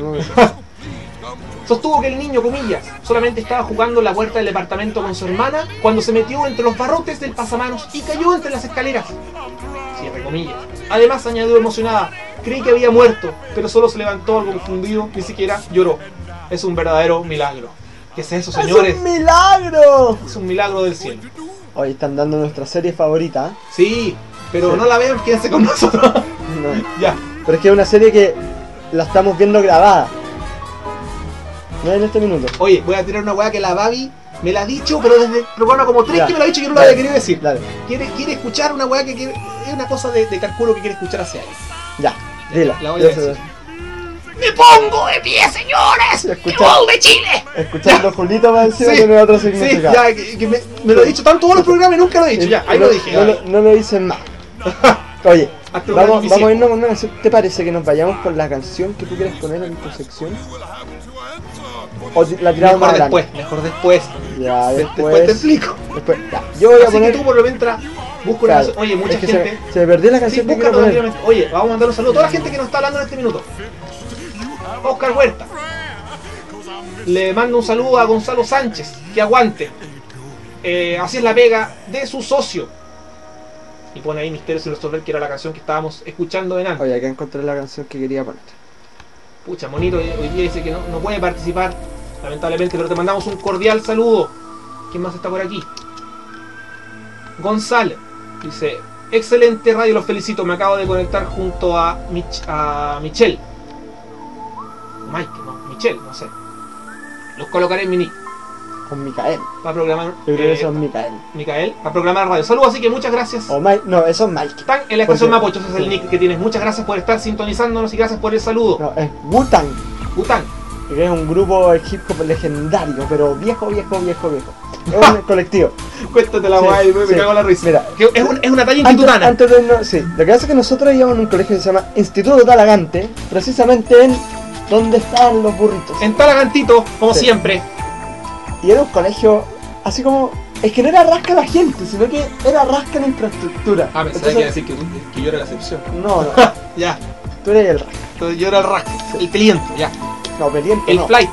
Sostuvo que el niño, comillas, solamente estaba jugando en la puerta del departamento con su hermana cuando se metió entre los barrotes del pasamanos y cayó entre las escaleras. Cierre comillas. Además, añadió emocionada, creí que había muerto, pero solo se levantó algo confundido, ni siquiera lloró. Es un verdadero milagro. ¿Qué es eso, señores? ¡Es un milagro! Es un milagro del cielo. Hoy están dando nuestra serie favorita. ¿Eh? Sí, pero Sí. no la vean, quédense con nosotros. No. Ya. Pero es que es una serie que la estamos viendo grabada. No en este minuto. Oye, voy a tirar una weá que la Babi me la ha dicho, pero desde el programa como tres Ya. que me la ha dicho y yo no la Dale. había querido decir. Dale. Quiere, quiere escuchar una weá que quiere, es una cosa de, de calculo que quiere escuchar hace años. Ya, dila. La voy a Yo sé- decir. ¡Me pongo de pie, señores! Escucha- ¡Que gol de Chile! Escuchando Julito va encima Sí, tiene otro sí, significado. ya, que, que me, me lo he dicho tanto todos los programas y nunca lo he dicho. Ya, ahí no, lo dije. No, ya. lo- no lo dicen más. Oye, Hasta un vamos, año vamos a y irnos con una canción. ¿Te parece que nos vayamos con la canción que tú quieres poner en tu sección? ¿O ti- la tiramos Mejor más adelante? después, mejor después. Ya, De- después. Después te explico. después- ya. Yo voy a Así poner. que tú por lo mientras busca una Claro, canción. Oye, mucha es que gente. se, se me perdió la Sí, canción que busca quiero poner. tranquilamente. Oye, vamos a mandar un saludo a toda la gente que nos está hablando en este minuto. Oscar Huerta. Le mando un saludo a Gonzalo Sánchez, que aguante. Eh, así es la pega de su socio. Y pone ahí Misterio sin resolver, que era la canción que estábamos escuchando en antes. Oye, acá encontré la canción que quería poner. Pucha, Monito hoy hoy día dice que no, no puede participar, lamentablemente, pero te mandamos un cordial saludo. ¿Quién más está por aquí? Gonzalo dice: excelente radio, los felicito, me acabo de conectar junto a, Mich a Michelle. Mike, no, Michelle, no sé. Los colocaré en mi nick Con Micael. para programar. Yo creo que eh, eso es Micael. Micael, para programar radio. Saludos, así que muchas gracias. O Mike. No, eso es Mike. Están en la estación Porque- Mapocho, ese es el nick que tienes. Muchas gracias por estar sintonizándonos y gracias por el saludo. No, es Wu-Tang. Bután. Que es un grupo de hip hop legendario, pero viejo, viejo, viejo, viejo. Es un colectivo. Cuéntate la Sí, guay, me, me sí. cago en la risa. Mira. Que es, un- es una talla Antes, institutana. antes de irnos- sí, lo que pasa es que nosotros íbamos en un colegio que se llama Instituto Talagante, precisamente en donde estaban los burritos. En Talagantito, como Sí. siempre. Y era un colegio así como. Es que no era rasca la gente, sino que era rasca la infraestructura. Ah, pensaba que iba a decir que, tú- que yo era la excepción. No, no, Ya, tú eres el rasca. entonces yo era el rasco, el cliente, ya. No, peliente El no. flight.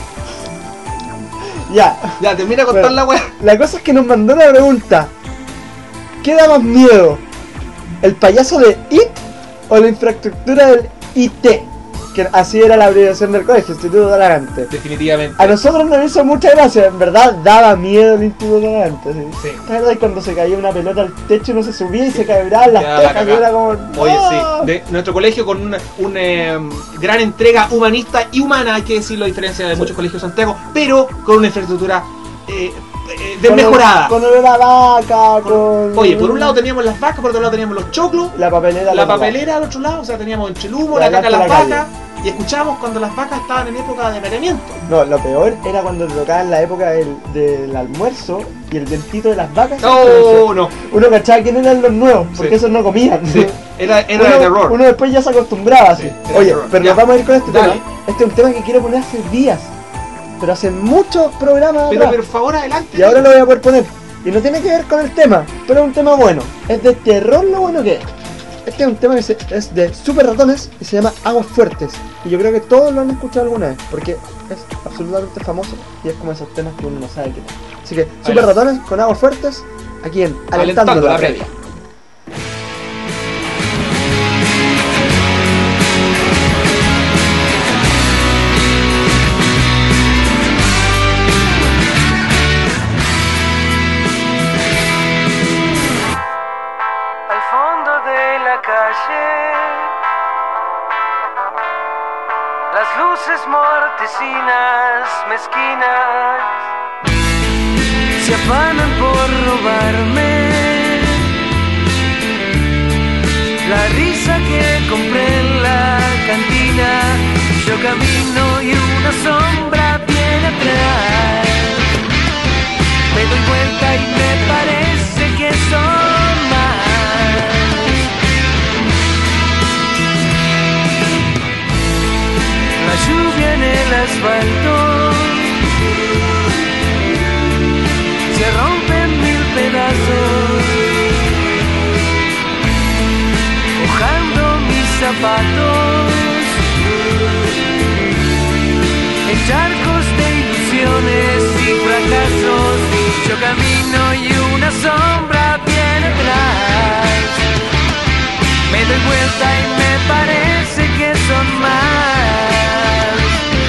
Ya, Ya, termina de contar Bueno. la weá. la cosa es que nos mandó una pregunta. ¿Qué da más miedo? ¿El payaso de I T o la infraestructura del I T? Que así era la abreviación del colegio, Instituto Talagante. Definitivamente. A nosotros nos hizo mucha gracia, en verdad daba miedo el Instituto Talagante. ¿Sí? Sí. ¿Te acuerdas cuando se caía una pelota al techo y no se subía y se quebraban las Ya, la tejas? Y cagá. era como. Oye, ¡no! sí, de nuestro colegio con una, una eh, gran entrega humanista y humana, hay que decirlo, a diferencia de muchos colegios de Santiago, pero con una infraestructura eh, eh, desmejorada. Con, olor a vaca, con. Oye, por un lado teníamos las vacas, por otro lado teníamos los choclos, La papelera. la al otro papelera al otro lado, o sea, teníamos entre el humo, Y la caca de las adelante la vacas, y escuchábamos cuando las vacas estaban en época de apareamiento. lado. No, lo peor era cuando te tocaba en la época del, del almuerzo y el vientito de las vacas. Oh, no, Uno cachaba quién eran los nuevos, porque Sí. esos no comían. sí, era, era uno, de terror. uno después ya se acostumbraba así. Sí, era Oye, terror. pero Ya. nos vamos a ir con este Dale. tema. Este es un tema que quiero poner hace días. Pero hace muchos programas Pero, atrás. por favor, adelante. Y ahora lo voy a poder poner. Y no tiene que ver con el tema, pero es un tema bueno. Es de terror lo bueno que es. Este es un tema que se- es de Super Ratones y se llama Aguas Fuertes. Y yo creo que todos lo han escuchado alguna vez, porque es absolutamente famoso y es como esos temas que uno no sabe qué es. Así que Super Adelante. Ratones con Aguas Fuertes, aquí en Alentando Alentando la la previa. Previa. Al fondo de la calle, las luces mortecinas, mezquinas, se afanan por robarme la risa que compré en la cantina. Yo camino y una sombra viene atrás. Me doy vuelta y me parece que son más. La lluvia en el asfalto vuelta y me parece que son más.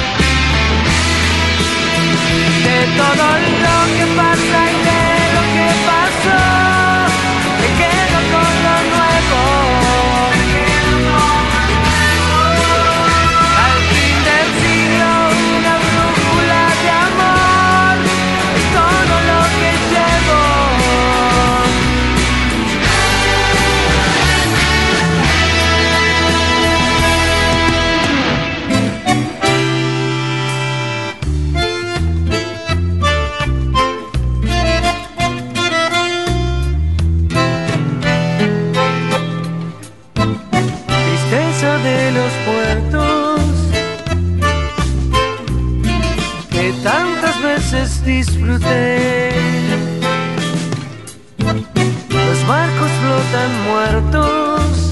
De todo lo que pasa y de lo que pasó, me quedo con lo nuevo. Al fin del siglo una brújula de amor es todo lo que llevo. Tristeza de los puertos que tantas veces disfruté. Los barcos flotan muertos,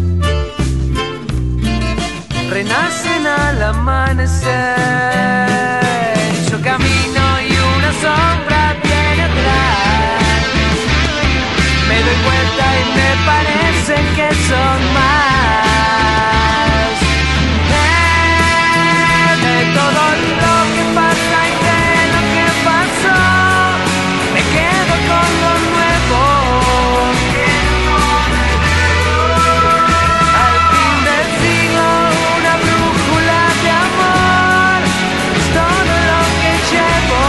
renacen al amanecer. Yo camino y una sombra viene atrás. Me doy vuelta y me parece que son más. De, de todo lo que pasa y de lo que pasó, me quedo con lo nuevo. Al fin del siglo una brújula de amor es todo lo que llevo.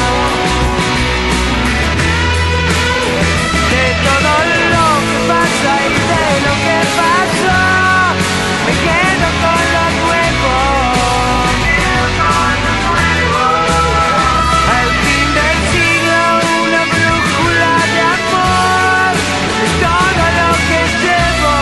De todo lo que pasa y de lo que pasó, me quedo con lo nuevo. Al fin del siglo una brújula de amor es todo lo que llevo.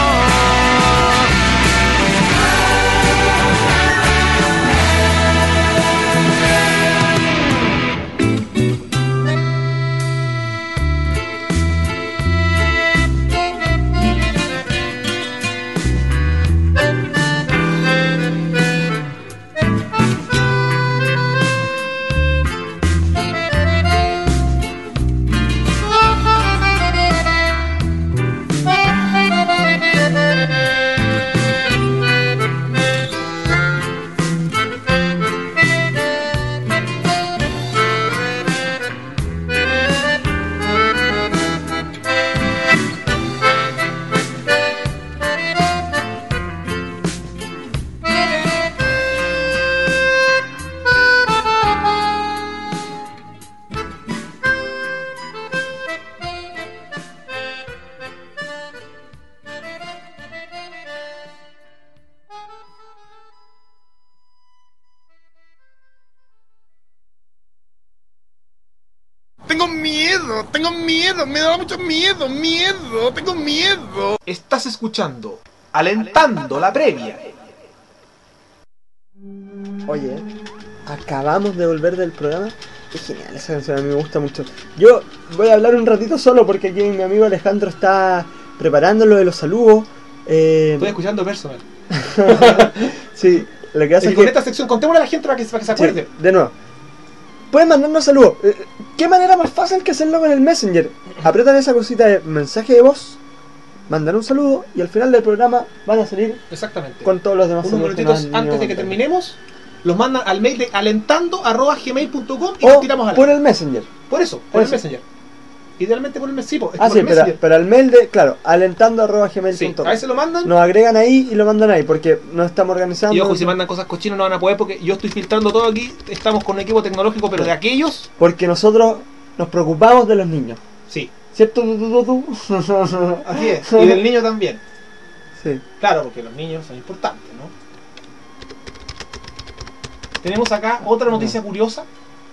Tengo miedo, tengo miedo, me da mucho miedo, miedo, tengo miedo. Estás escuchando Alentando la Previa. Oye, acabamos de volver del programa. Qué genial esa canción, a mí me gusta mucho. Yo voy a hablar un ratito solo porque aquí mi amigo Alejandro está preparando lo de los saludos. Eh... Estoy escuchando personal. Sí, lo que hace y es con que... esta sección contémosle a la gente para que, para que se acuerde. Sí, de nuevo. Pueden mandarnos saludos. Eh, ¿Qué manera más fácil que hacerlo con el Messenger? Apretan esa cosita de mensaje de voz, mandan un saludo y al final del programa van a salir exactamente con todos los demás unos saludos. minutitos antes de que terminemos, los mandan al mail de alentando arroba gmail punto com y o los tiramos al por el Messenger. Por eso, por, por el eso. Messenger. Idealmente por el Messenger. Sí, ah, por sí, el pero, pero al mail de, claro, alentando arroba gmail punto com. Sí, a veces lo mandan. Nos agregan ahí y lo mandan ahí porque nos estamos organizando. Y ojo, si mandan cosas cochinas no van a poder porque yo estoy filtrando todo aquí. Estamos con un equipo tecnológico, pero de aquellos. Porque nosotros nos preocupamos de los niños. Sí. ¿Cierto, tú, tú, tú? Así es. Y del niño también. Sí. Claro, porque los niños son importantes, ¿no? Tenemos acá otra noticia curiosa.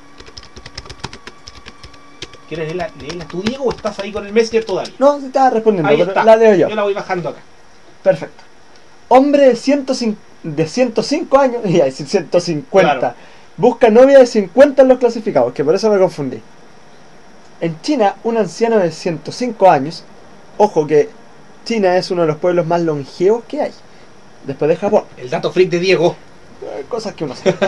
¿Quieres leerla, leerla tú, Diego, o estás ahí con el Messenger todavía? No, se estaba respondiendo, ahí pero está. La leo yo. Yo la voy bajando acá. Perfecto. Hombre de, ciento cinco, de ciento cinco años, y hay ciento cincuenta, claro. Busca novia de cincuenta en los clasificados, que por eso me confundí. En China, un anciano de ciento cinco años, ojo que China es uno de los pueblos más longevos que hay, después de Japón. El dato freak de Diego. Cosas que uno sabe.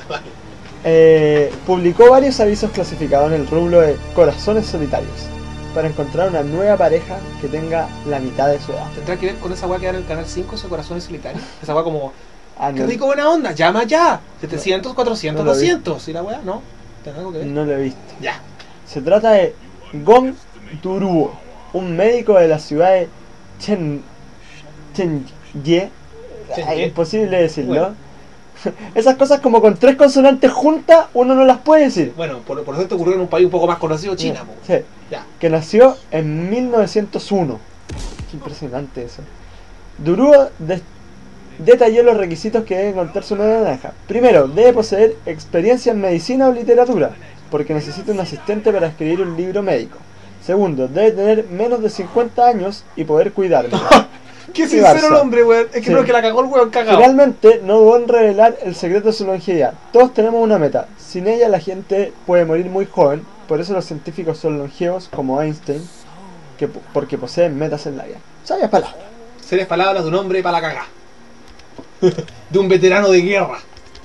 Eh, publicó varios avisos clasificados en el rubro de corazones solitarios. para encontrar una nueva pareja que tenga la mitad de su edad. ¿Tendrá que ver con esa weá que era en el canal cinco, ese Corazones Solitarios? Esa weá como, Ah, qué no, rico, buena onda, llama ya. setecientos, cuatrocientos, no lo vi. doscientos. ¿Y la weá? No. ¿Tendrá algo que ver? no lo he visto. Ya. Se trata de Gong Duruo, un médico de la ciudad de Chen Chenye. Chenye. Ay, imposible decirlo. Bueno. Esas cosas como con tres consonantes juntas, uno no las puede decir. Bueno, por, por eso te ocurrió en un país un poco más conocido, China. po. Sí. Ya. Que nació en mil novecientos uno. Qué impresionante eso. Duruo de- detalló los requisitos que debe contar su nueva naranja. Primero, debe poseer experiencia en medicina o literatura, porque necesita un asistente para escribir un libro médico. Segundo, debe tener menos de cincuenta años y poder cuidarme. Qué Y sincero Barça. el hombre, weón. Es que Sí. no es que la cagó el weón cagado. Finalmente, no dudó en revelar el secreto de su longevidad. Todos tenemos una meta. Sin ella, la gente puede morir muy joven. Por eso los científicos son longevos, como Einstein, que, porque poseen metas en la vida. Sabias palabras. Serias palabras de un hombre para la cagá. De un veterano de guerra.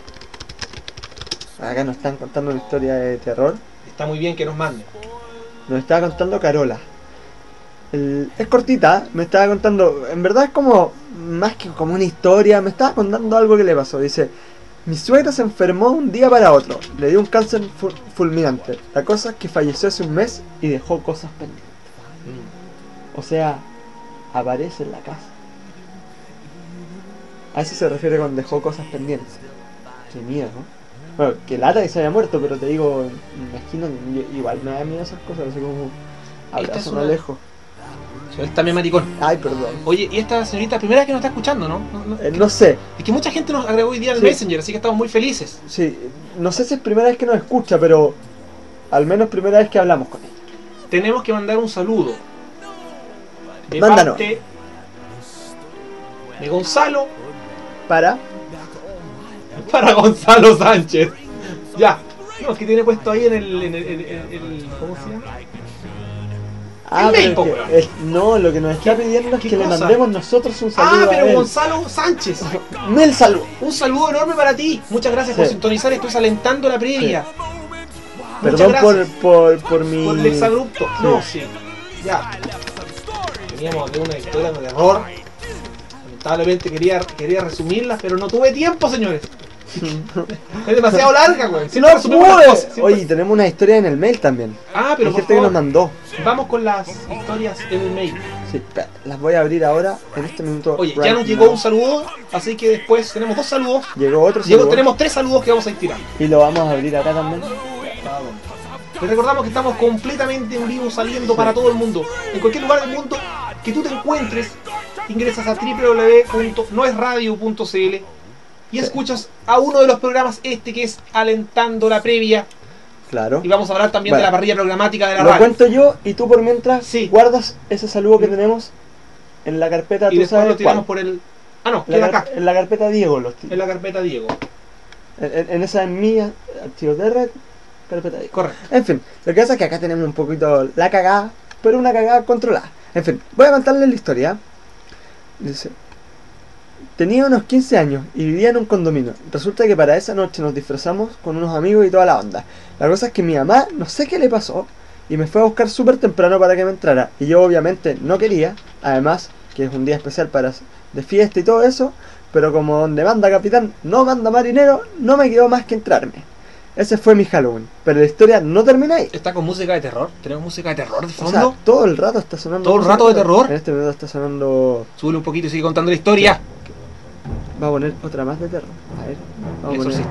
Acá nos están contando una historia de terror. Está muy bien que nos mande. Nos estaba contando Carola. El- es cortita, me estaba contando. En verdad es como, más que como una historia, me estaba contando algo que le pasó. Dice: mi suegra se enfermó un día para otro. Le dio un cáncer fu- fulminante. La cosa es que falleció hace un mes y dejó cosas pendientes. O sea, aparece en la casa. A eso se refiere con dejó cosas pendientes. Qué miedo, ¿no? Bueno, que lata que se haya muerto, pero te digo, imagino, yo- igual me da miedo esas cosas, así como Esta es abrazo una- no lejos. Es también maricón. Ay, perdón. Oye, y esta señorita, primera vez que nos está escuchando, ¿no? No, no- Eh, no sé, Es que mucha gente nos agregó hoy día al Sí. Messenger, así que estamos muy felices. sí, no sé si es primera vez que nos escucha, pero al menos primera vez que hablamos con ella. Tenemos que mandar un saludo de Mándanos. parte de Gonzalo Para, para Gonzalo Sánchez. Ya. No, es que tiene puesto ahí en el, en el, en el- en el- ¿cómo se llama? ah, El mail, pero po, es que- weón. es- no, lo que nos está pidiendo es qué que le cosa? mandemos nosotros un saludo Ah, a pero él. Gonzalo Sánchez. Mil saludos. Un saludo enorme para ti. Muchas gracias por Sí. sintonizar. Estoy alentando la previa. Muchas Perdón por, gracias. por, por mi... Por el exabrupto. Sí. No, sí. Ya. Teníamos de una historia de terror. Lamentablemente quería, quería resumirlas, pero no tuve tiempo, señores. Es demasiado larga, güey. No pude. Oye, tenemos una historia en el mail también. Ah, pero Hay por gente que nos favor, mandó. vamos con las historias en el mail. Sí, espera, las voy a abrir ahora en este minuto. Oye, ya right nos llegó now. un saludo, así que después tenemos dos saludos. Llegó otro Llegó, saludo. tenemos tres saludos que vamos a estirar. Y lo vamos a abrir acá también. Les recordamos que estamos completamente en vivo saliendo para todo el mundo. En cualquier lugar del mundo que tú te encuentres, ingresas a doble u doble u doble u punto noesradio punto c l y escuchas a uno de los programas este que es Alentando la Previa. Claro. Y vamos a hablar también Bueno. de la parrilla programática de la Lo radio. cuento yo y tú por mientras Sí. guardas ese saludo que tenemos en la carpeta. Y ¿Tú después sabes lo tiramos cuál? por el... Ah, no, En la, queda car- acá. en la carpeta Diego los tiros. En la carpeta Diego. En, en- en esa en mía, archivos de red, carpeta Diego. Correcto. En fin, lo que pasa es que acá tenemos un poquito la cagada, pero una cagada controlada. En fin, voy a contarles la historia. Dice: tenía unos quince años y vivía en un condominio. Resulta que para esa noche nos disfrazamos con unos amigos y toda la onda. La cosa es que mi mamá, no sé qué le pasó, y me fue a buscar súper temprano para que me entrara. Y yo obviamente no quería, además que es un día especial para de fiesta y todo eso, pero como donde manda capitán no manda marinero, no me quedó más que entrarme. Ese fue mi Halloween, pero la historia no termina ahí. ¿Está con música de terror? ¿Tenemos música de terror de O fondo? sea, todo el rato está sonando. ¿Todo el música rato de terror? En este momento está sonando. Súbele un poquito y sigue contando la historia. Va a poner otra más de terror. A ver, vamos El a poner. exorcista.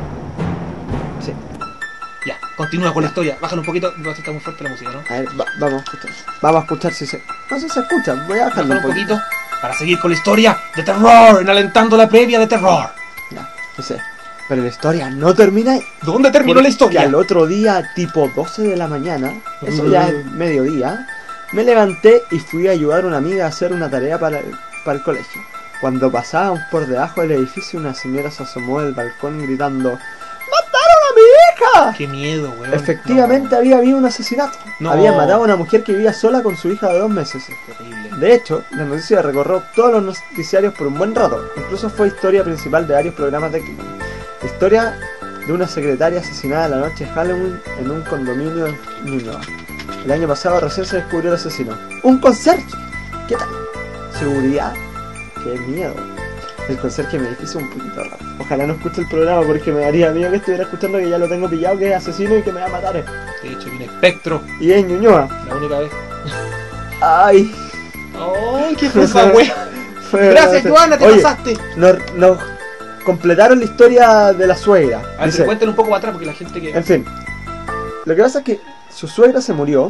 Sí. Ya, continúa con la historia. Bájale un poquito, no está muy fuerte la música, ¿no? A ver, va- vamos a escuchar. Vamos a escuchar si se. No sé si se escucha. Voy a bajarlo Bájale un poquito para seguir con la historia de terror, en Alentando la Previa de terror. Ya, no sé. Pero la historia no termina ahí. ¿Dónde terminó Porque la historia? al otro día, tipo doce de la mañana, eso ya es mediodía, me levanté y fui a ayudar a una amiga a hacer una tarea para el, para el colegio. Cuando pasábamos por debajo del edificio, una señora se asomó del balcón gritando: ¡mataron a mi hija! Qué miedo, weón. Efectivamente había habido un asesinato. No. Había matado a una mujer que vivía sola con su hija de dos meses. No, terrible. De hecho, la noticia recorrió todos los noticiarios por un buen rato. Incluso fue historia principal de varios programas de crimen. La historia de una secretaria asesinada la noche de Halloween en un condominio en Ñuñoa. El año pasado recién se descubrió el asesino. Un conserje. ¿Qué tal? Seguridad. Qué miedo. El conserje me dice un poquito raro. Ojalá no escuche el programa porque me daría miedo que estuviera escuchando que ya lo tengo pillado, que es asesino y que me va a matar. De hecho, hay un espectro. Y es Ñuñoa. La única vez. Ay. ¡Ay, qué fue esa wea! Gracias, Joana, te Oye, pasaste. Nos, nos completaron la historia de la suegra. A ver, Dice, cuéntenle un poco para atrás porque la gente que... en fin, lo que pasa es que su suegra se murió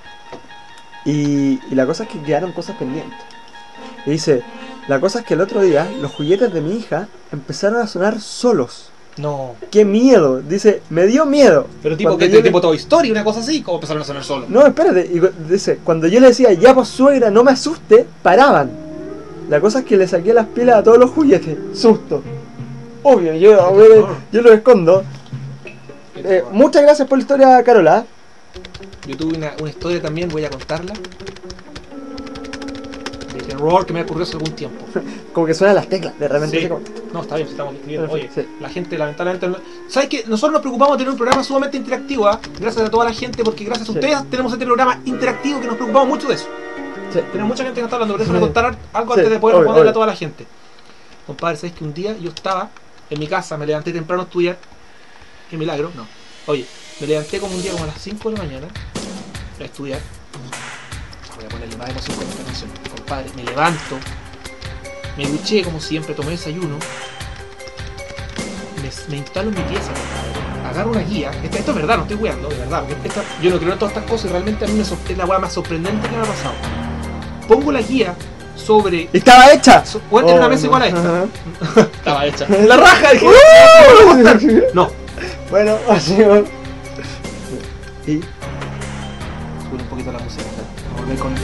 y, y la cosa es que quedaron cosas pendientes. Y dice, la cosa es que el otro día los juguetes de mi hija empezaron a sonar solos. No. ¡Qué miedo! Dice, me dio miedo. Pero tipo, Cuando que yo le- tipo Toy Story, una cosa así, como empezaron a sonar solos. No, espérate. Y cu- dice, cuando yo le decía, ya pues suegra, no me asuste, paraban. La cosa es que le saqué las pilas a todos los juguetes. Susto. Obvio, yo, yo, yo lo escondo. Eh, muchas gracias por la historia, Carola. Yo tuve una, una historia también, voy a contarla. De terror que me ocurrió hace algún tiempo. Como que suenan las teclas, de repente Sí. se como- No, está bien, estamos escribiendo. Oye, Sí. la gente lamentablemente... no- ¿Sabes qué? Nosotros nos preocupamos de tener un programa sumamente interactivo, ¿ah? Gracias a toda la gente, porque gracias a Sí. ustedes tenemos este programa interactivo que nos preocupamos mucho de eso. Sí. Tenemos mucha gente que nos está hablando, por eso Sí. me contar algo Sí, antes de poder obvio, responderle obvio. a toda la gente. Compadre, ¿sabes que un día yo estaba en mi casa, me levanté temprano a estudiar? Qué milagro, no. Oye, me levanté como un día como a las cinco de la mañana a estudiar. Voy a ponerle más emoción con esta canción. Compadre, me levanto, me duché como siempre, tomé desayuno, me, me instalo en mi pieza, compadre. Agarro una guía, esto, esto es verdad, no estoy weando, de verdad, porque esta- yo no creo en todas estas cosas y realmente a mí me sor- es la weá más sorprendente que me ha pasado. Pongo la guía sobre... ¡Estaba hecha! So- voy a tener Oh, una mesa no. igual a esta. Ajá. Estaba hecha. ¡La raja! Dije, ¡Uh! no. Bueno, así va. Y Sube un poquito la música. Vamos a volver con...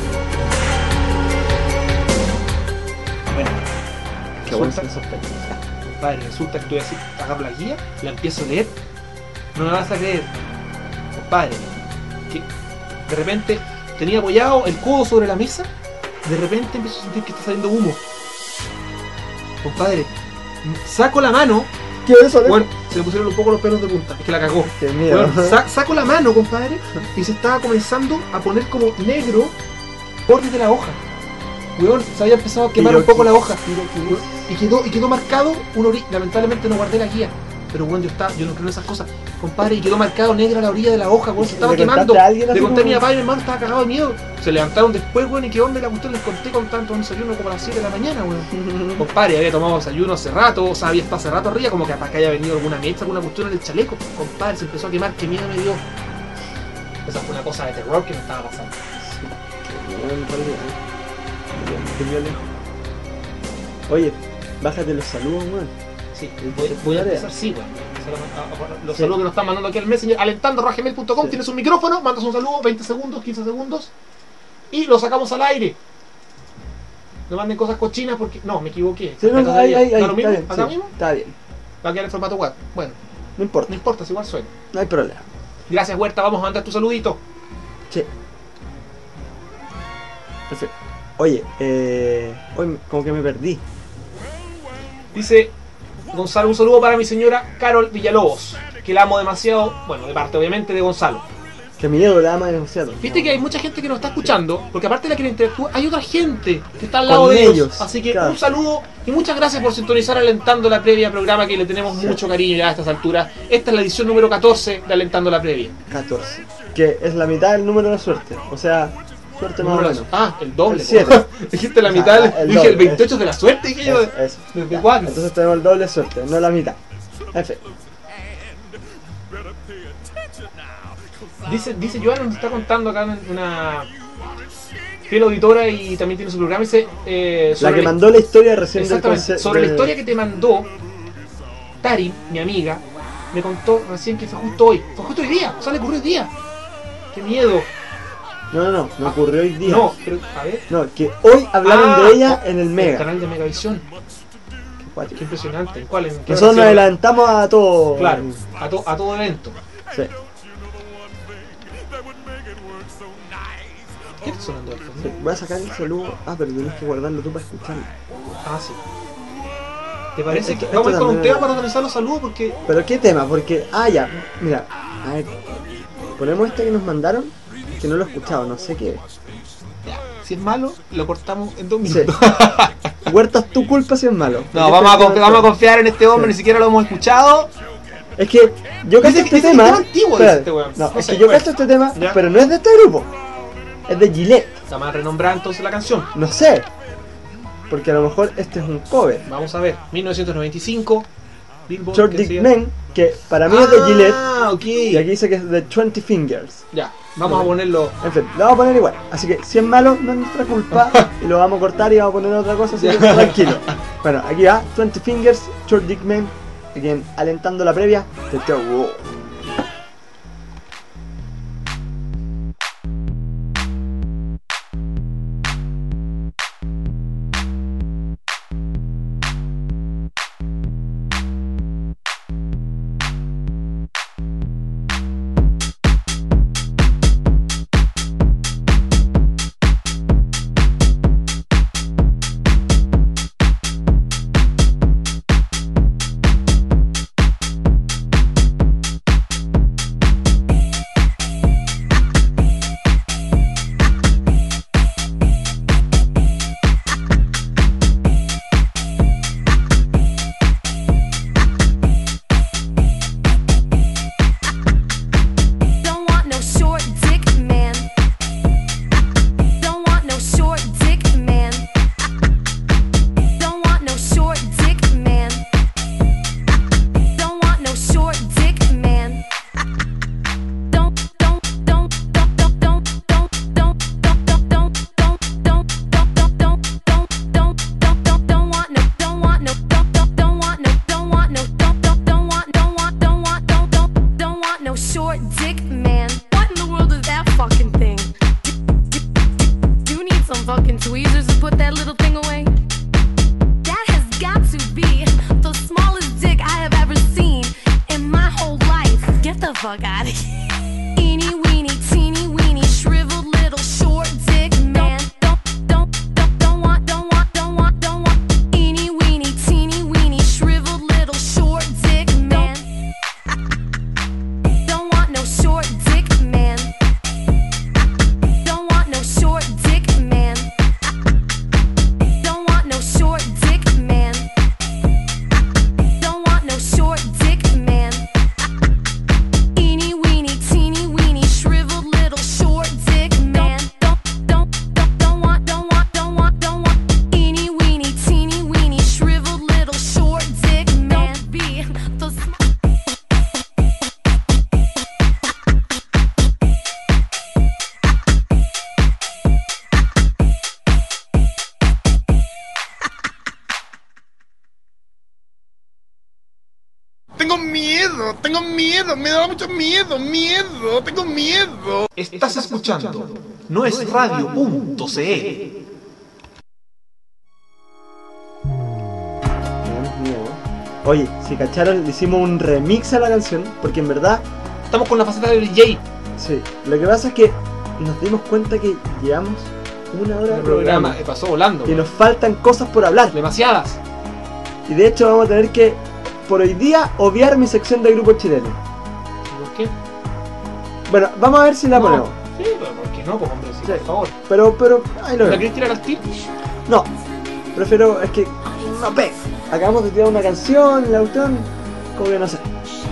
Bueno. qué bueno resulta, se sospecha. compadre, resulta que estoy así, agarro la guía, la empiezo a leer. No me vas a creer, compadre, que de repente tenía apoyado el codo sobre la mesa. De repente empiezo a sentir que está saliendo humo. Compadre, saco la mano. ¿Qué es eso? Bueno, se me pusieron un poco los pelos de punta. Es que la cagó. Qué miedo. Bueno, sa- saco la mano, compadre, y se estaba comenzando a poner como negro bordes de la hoja. Weón, se había empezado a quemar Pero un poco qué- la hoja. pero qué Weón, y quedó, y quedó marcado una orilla. Lamentablemente no guardé la guía. Pero bueno, yo estaba, yo no creo en esas cosas. Compadre, y quedó marcado negra la orilla de la hoja, weón, se estaba ¿Le quemando. contaste a alguien Le así conté a mi como- papá y mi hermano estaba cagado de miedo. Se levantaron después, weón, y qué onda la cuestión, les conté con tanto desayuno como a las siete de la mañana, weón. Compadre, había tomado desayuno hace rato, o sea, había estado hace rato arriba, como que para que haya venido alguna mecha, alguna cuestión en el chaleco. Compadre, se empezó a quemar, qué miedo me dio. Esa fue una cosa de terror que me estaba pasando. Bueno, en realidad, qué violejo. Oye, bájate los saludos, weón. Sí, voy, voy a empezar, sí, weón. Los Sí. saludos que nos están mandando aquí al Messenger, alentando arroba gmail punto com, Sí. tienes un micrófono, mandas un saludo, veinte segundos, quince segundos, y lo sacamos al aire. No manden cosas cochinas porque... No, me equivoqué. Sí, no, no, ahí, ahí, ahí, ¿Da lo mismo? está bien, ¿Acá sí, mismo? está bien, Va a quedar en formato web. Bueno, no importa, no importa, si igual suena. no hay problema. Gracias, Huerta, vamos a mandar tu saludito. Sí. Perfecto. Oye, eh, hoy como que me perdí. Dice Gonzalo, un saludo para mi señora Carol Villalobos, que la amo demasiado, bueno, de parte obviamente de Gonzalo. Que miedo, la ama demasiado. Viste que hay mucha gente que nos está escuchando, porque aparte de la que interactúa, hay otra gente que está al lado Con de ellos. ellos, Así que claro. un saludo y muchas gracias por sintonizar Alentando la Previa, programa que le tenemos Sí. mucho cariño ya a estas alturas. Esta es la edición número catorce de Alentando la Previa. catorce. Que es la mitad del número de suerte. O sea, suerte más o Número- menos. Ah, el doble. El siete. Dijiste la Ah, mitad, el dije doble, el veintiocho de la suerte, dije yo. Eso, eso. Desde Ya, cuándo. entonces tenemos el doble de suerte, no la mitad. En fin. Dice, dice Joana, nos está contando acá una fiel auditora y también tiene su programa. Dice, eh, La sobre que la- mandó la historia recién del Exactamente, conce- sobre la del- historia que te mandó Tari, mi amiga, me contó recién que fue justo hoy. Fue justo hoy día, o sea, le ocurrió hoy día. Qué miedo. No, no, no, me ocurrió hoy día. No, pero, a ver. No, que hoy hablaron Ah, de ella oh, en el El Mega. canal de Megavisión. Qué cuático. Qué impresionante. ¿En cuál? ¿En qué Nosotros nos versión? adelantamos a todo. Claro, a, to- a todo evento. Sí. ¿Qué está sonando al fondo? Sí, voy a sacar el saludo. Ah, pero tienes que guardarlo tú para escucharlo. Ah, sí. ¿Te parece Esto- que vamos a ir esto con un también- tema para organizar los saludos? Porque Pero qué tema, porque. Ah, ya. Mira. A ver. Ponemos este que nos mandaron. que no lo he escuchado, no sé qué es. Ya, si es malo, lo cortamos en dos Sí. minutos. Huerta, es tu culpa si es malo. No, Porque vamos a, este confi- tema- vamos a confiar en este hombre, Sí. ni siquiera lo hemos escuchado. Es que yo cacho Dice este que- dice que tema. es antiguo, espera, dice este weón. no, No es sé, que yo bueno. cacho este tema, Ya. pero no es de este grupo. Es de Gillette. Está más renombrada entonces la canción. No sé. Porque a lo mejor este es un cover. Vamos a ver, mil novecientos noventa y cinco. Billboard, Short ¿qué Dick decía? Men, que para mí es de Gillette. Ah, ok. Y aquí dice que es de twenty Fingers. Ya, vamos a ponerlo. En fin, lo vamos a poner igual. Así que si es malo, no es nuestra culpa. Y lo vamos a cortar y vamos a poner otra cosa. Así que tranquilo. Bueno, aquí va twenty Fingers, Short Dick Men. Again, alentando la previa de The Raw. Don't want no short dick man. Don't want no short dick man. Don't want no short dick man. Don't want no short dick man. Don't don't don't don't don't don't don't don't don't don't don't don't don't don't don't don't don't don't want no don't want no don't don't don't want no don't want no don't don't don't want don't want don't want don't don't don't want no short dick man. What in the world is that fucking thing? Do you need some fucking tweezers to put that little thing away? That has got to be the smallest dick I have ever seen in my whole life. Get the fuck out of here. Eeny weeny teeny weeny shriveled little short dick man. Don't don't don't don't want don't want don't want don't want eeny weeny teeny weeny shriveled little short dick man. Don't want no short dick man. Don't want no short dick man. Don't want no short dick man. Don't want no short dick man. Eeny weeny teeny weeny shriveled little short dick man. Don't don't don't don't want don't want don't want don't want eeny weeny teeny weeny shriveled little short dick man. Be the sm- Tengo miedo, tengo miedo, me da mucho miedo, miedo, tengo miedo. Estás escuchando no es radio punto c l. Tenemos miedo. Oye, si cacharon, le hicimos un remix a la canción. Porque en verdad, Estamos con la faceta de D J. sí. Lo que pasa es que nos dimos cuenta que llevamos una hora de El programa programa. eh, pasó volando. Y nos faltan cosas por hablar. Demasiadas. Y de hecho vamos a tener que, por hoy día, obviar mi sección de grupo chileno. ¿Por qué? Bueno, vamos a ver si la No. ponemos. Sí, pero ¿por qué no? Pues hombre, sí, Sí. por favor. Pero, pero, ahí lo ¿La veo. querés tirar al tiro? No, prefiero, es que, no pega. Acabamos de tirar una canción, la cuestión, como que no sé.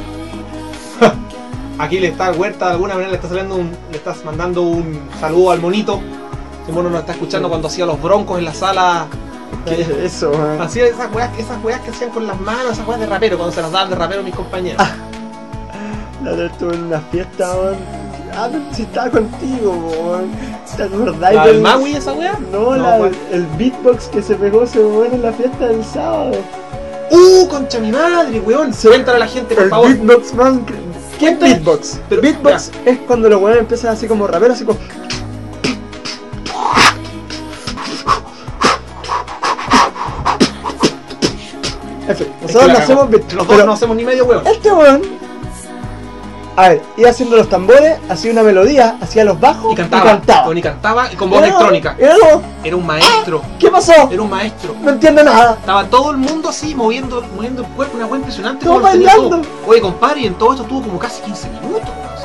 Aquí le está Huerta, de alguna manera le está saliendo un, le estás mandando un saludo al monito. El mono nos está escuchando cuando hacía los broncos en la sala. Que Eso, man. hacía esas weas, esas weas que hacían con las manos, esas weas de rapero, cuando se las daban de rapero a mis compañeros. La otra vez estuve en una fiesta, weón. Ah, pero si estaba contigo, weón. ¿Te acordáis ¿La del del Maui esa wea? No, No, la, ¿cuál? el beatbox que se pegó ese weón en la fiesta del sábado. ¡Uh, concha mi madre, weón! Cuéntale a la gente, por El favor. beatbox, man. ¿Qué es Cuéntale. beatbox? Pero- beatbox es cuando los weones empiezan así como raperos, así como. En fin, Es que nosotros la no cagó. hacemos beat, Los dos pero no hacemos ni medio weón. este weón, a ver, iba haciendo los tambores, hacía una melodía, hacía los bajos Y cantaba. y cantaba. Con- y cantaba y con voz Era- electrónica. Era como, Era un maestro. ¿qué pasó? Era un maestro. No entiendo nada. Estaba todo el mundo así, moviendo, moviendo el cuerpo, una wea impresionante. Todos como lo tenía bailando. todo. Oye, compadre, y en todo esto tuvo como casi quince minutos. ¿Sí?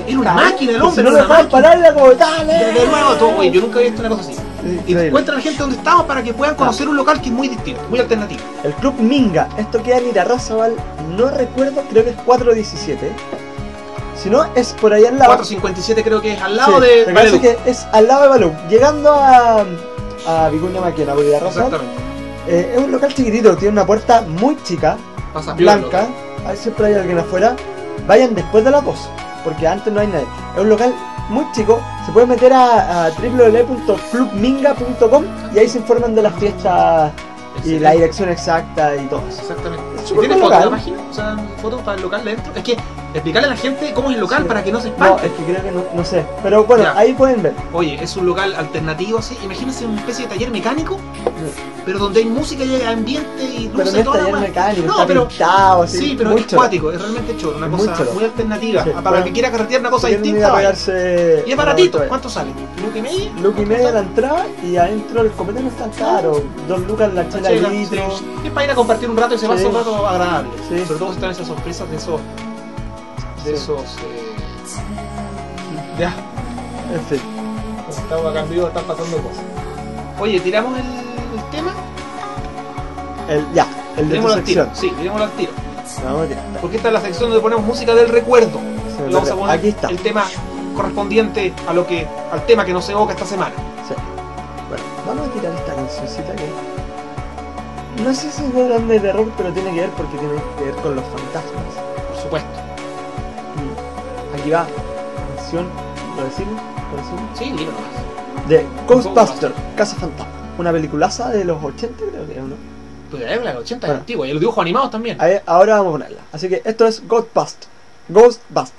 Era una máquina el hombre, Si no era lo una dejaban máquina. parar, era como, dale. De, de nuevo todo, güey, yo nunca había visto una cosa así. Y Increíble. encuentra a la gente donde estamos para que puedan conocer un local que es muy distinto, muy alternativo. El Club Minga, esto queda en Irarrázaval, no recuerdo, creo que es cuatro diecisiete. Si no, es por ahí al lado. cuatrocientos cincuenta y siete creo que es al lado Sí, de me parece Valledupar. que es al lado de Balú. Llegando a, a Vicuña Maquena, por Irarrázaval, Exactamente. eh, es un local chiquitito, tiene una puerta muy chica, Pasa piola, blanca, loco. ahí siempre hay alguien afuera. Vayan después de las dos, porque antes no hay nadie. Es un local muy chico, se puede meter a, a w w w punto club minga punto com y ahí se informan de las fiestas y Excelente. la dirección exacta y todo eso. Exactamente. Es ¿Y súper ¿Tienes buen fotos de la local. página? O sea, fotos para el local de dentro. Es que explicarle a la gente cómo es el local Sí. para que no se No, espante. es que creo que no, no sé, pero bueno, Ya. ahí pueden ver. Oye, es un local alternativo así. Imagínense una especie de taller mecánico, pero donde hay música y hay ambiente y Pero luces no y es toda la taller weá. mecánico, No, está pero pintado así. sí, pero muy es choro. cuático, es realmente choro, una Es cosa muy choro. muy alternativa. Sí, para bueno. el que quiera carretear una cosa Si quieren ir distinta. a vaya. pagarse Y es baratito, una ¿cuánto sale? ¿Luca y media? Luca y media la entrada y adentro el copete no es tan caro. Dos lucas la chela de Chela, litro. sí. Es para ir a compartir un rato y se Sí. pasa un rato agradable. Sí. Sobre todo si están esas sorpresas de esos. de Sí. esos. Eh... Ya, En fin. estamos acá en vivo, están pasando cosas. Oye, ¿tiramos el, el tema? El, ya, el de tu Tirémoslo al tiro. sección. Sí, tirémoslo al tiro. Vamos a tirar. Porque esta es la sección donde ponemos música del recuerdo. Se Y vamos a me- poner Aquí está. el tema correspondiente a lo que, al tema que nos evoca esta semana. Sí. Bueno, vamos a tirar esta cancioncita que no sé si es de grande terror, pero tiene que ver porque tiene que ver con los fantasmas. Por supuesto. Mm. Aquí va, canción, ¿lo decimos? ¿Lo decimos? Sí, dime nomás. De Ghostbuster, Casa Fantasma. Una peliculaza de los ochenta, creo que es, ¿no? Pues de la época de los ochenta es Bueno. antigua. Y los dibujos animados también. Ahí- ahora vamos a ponerla. Así que esto es Ghostbuster. Ghostbuster.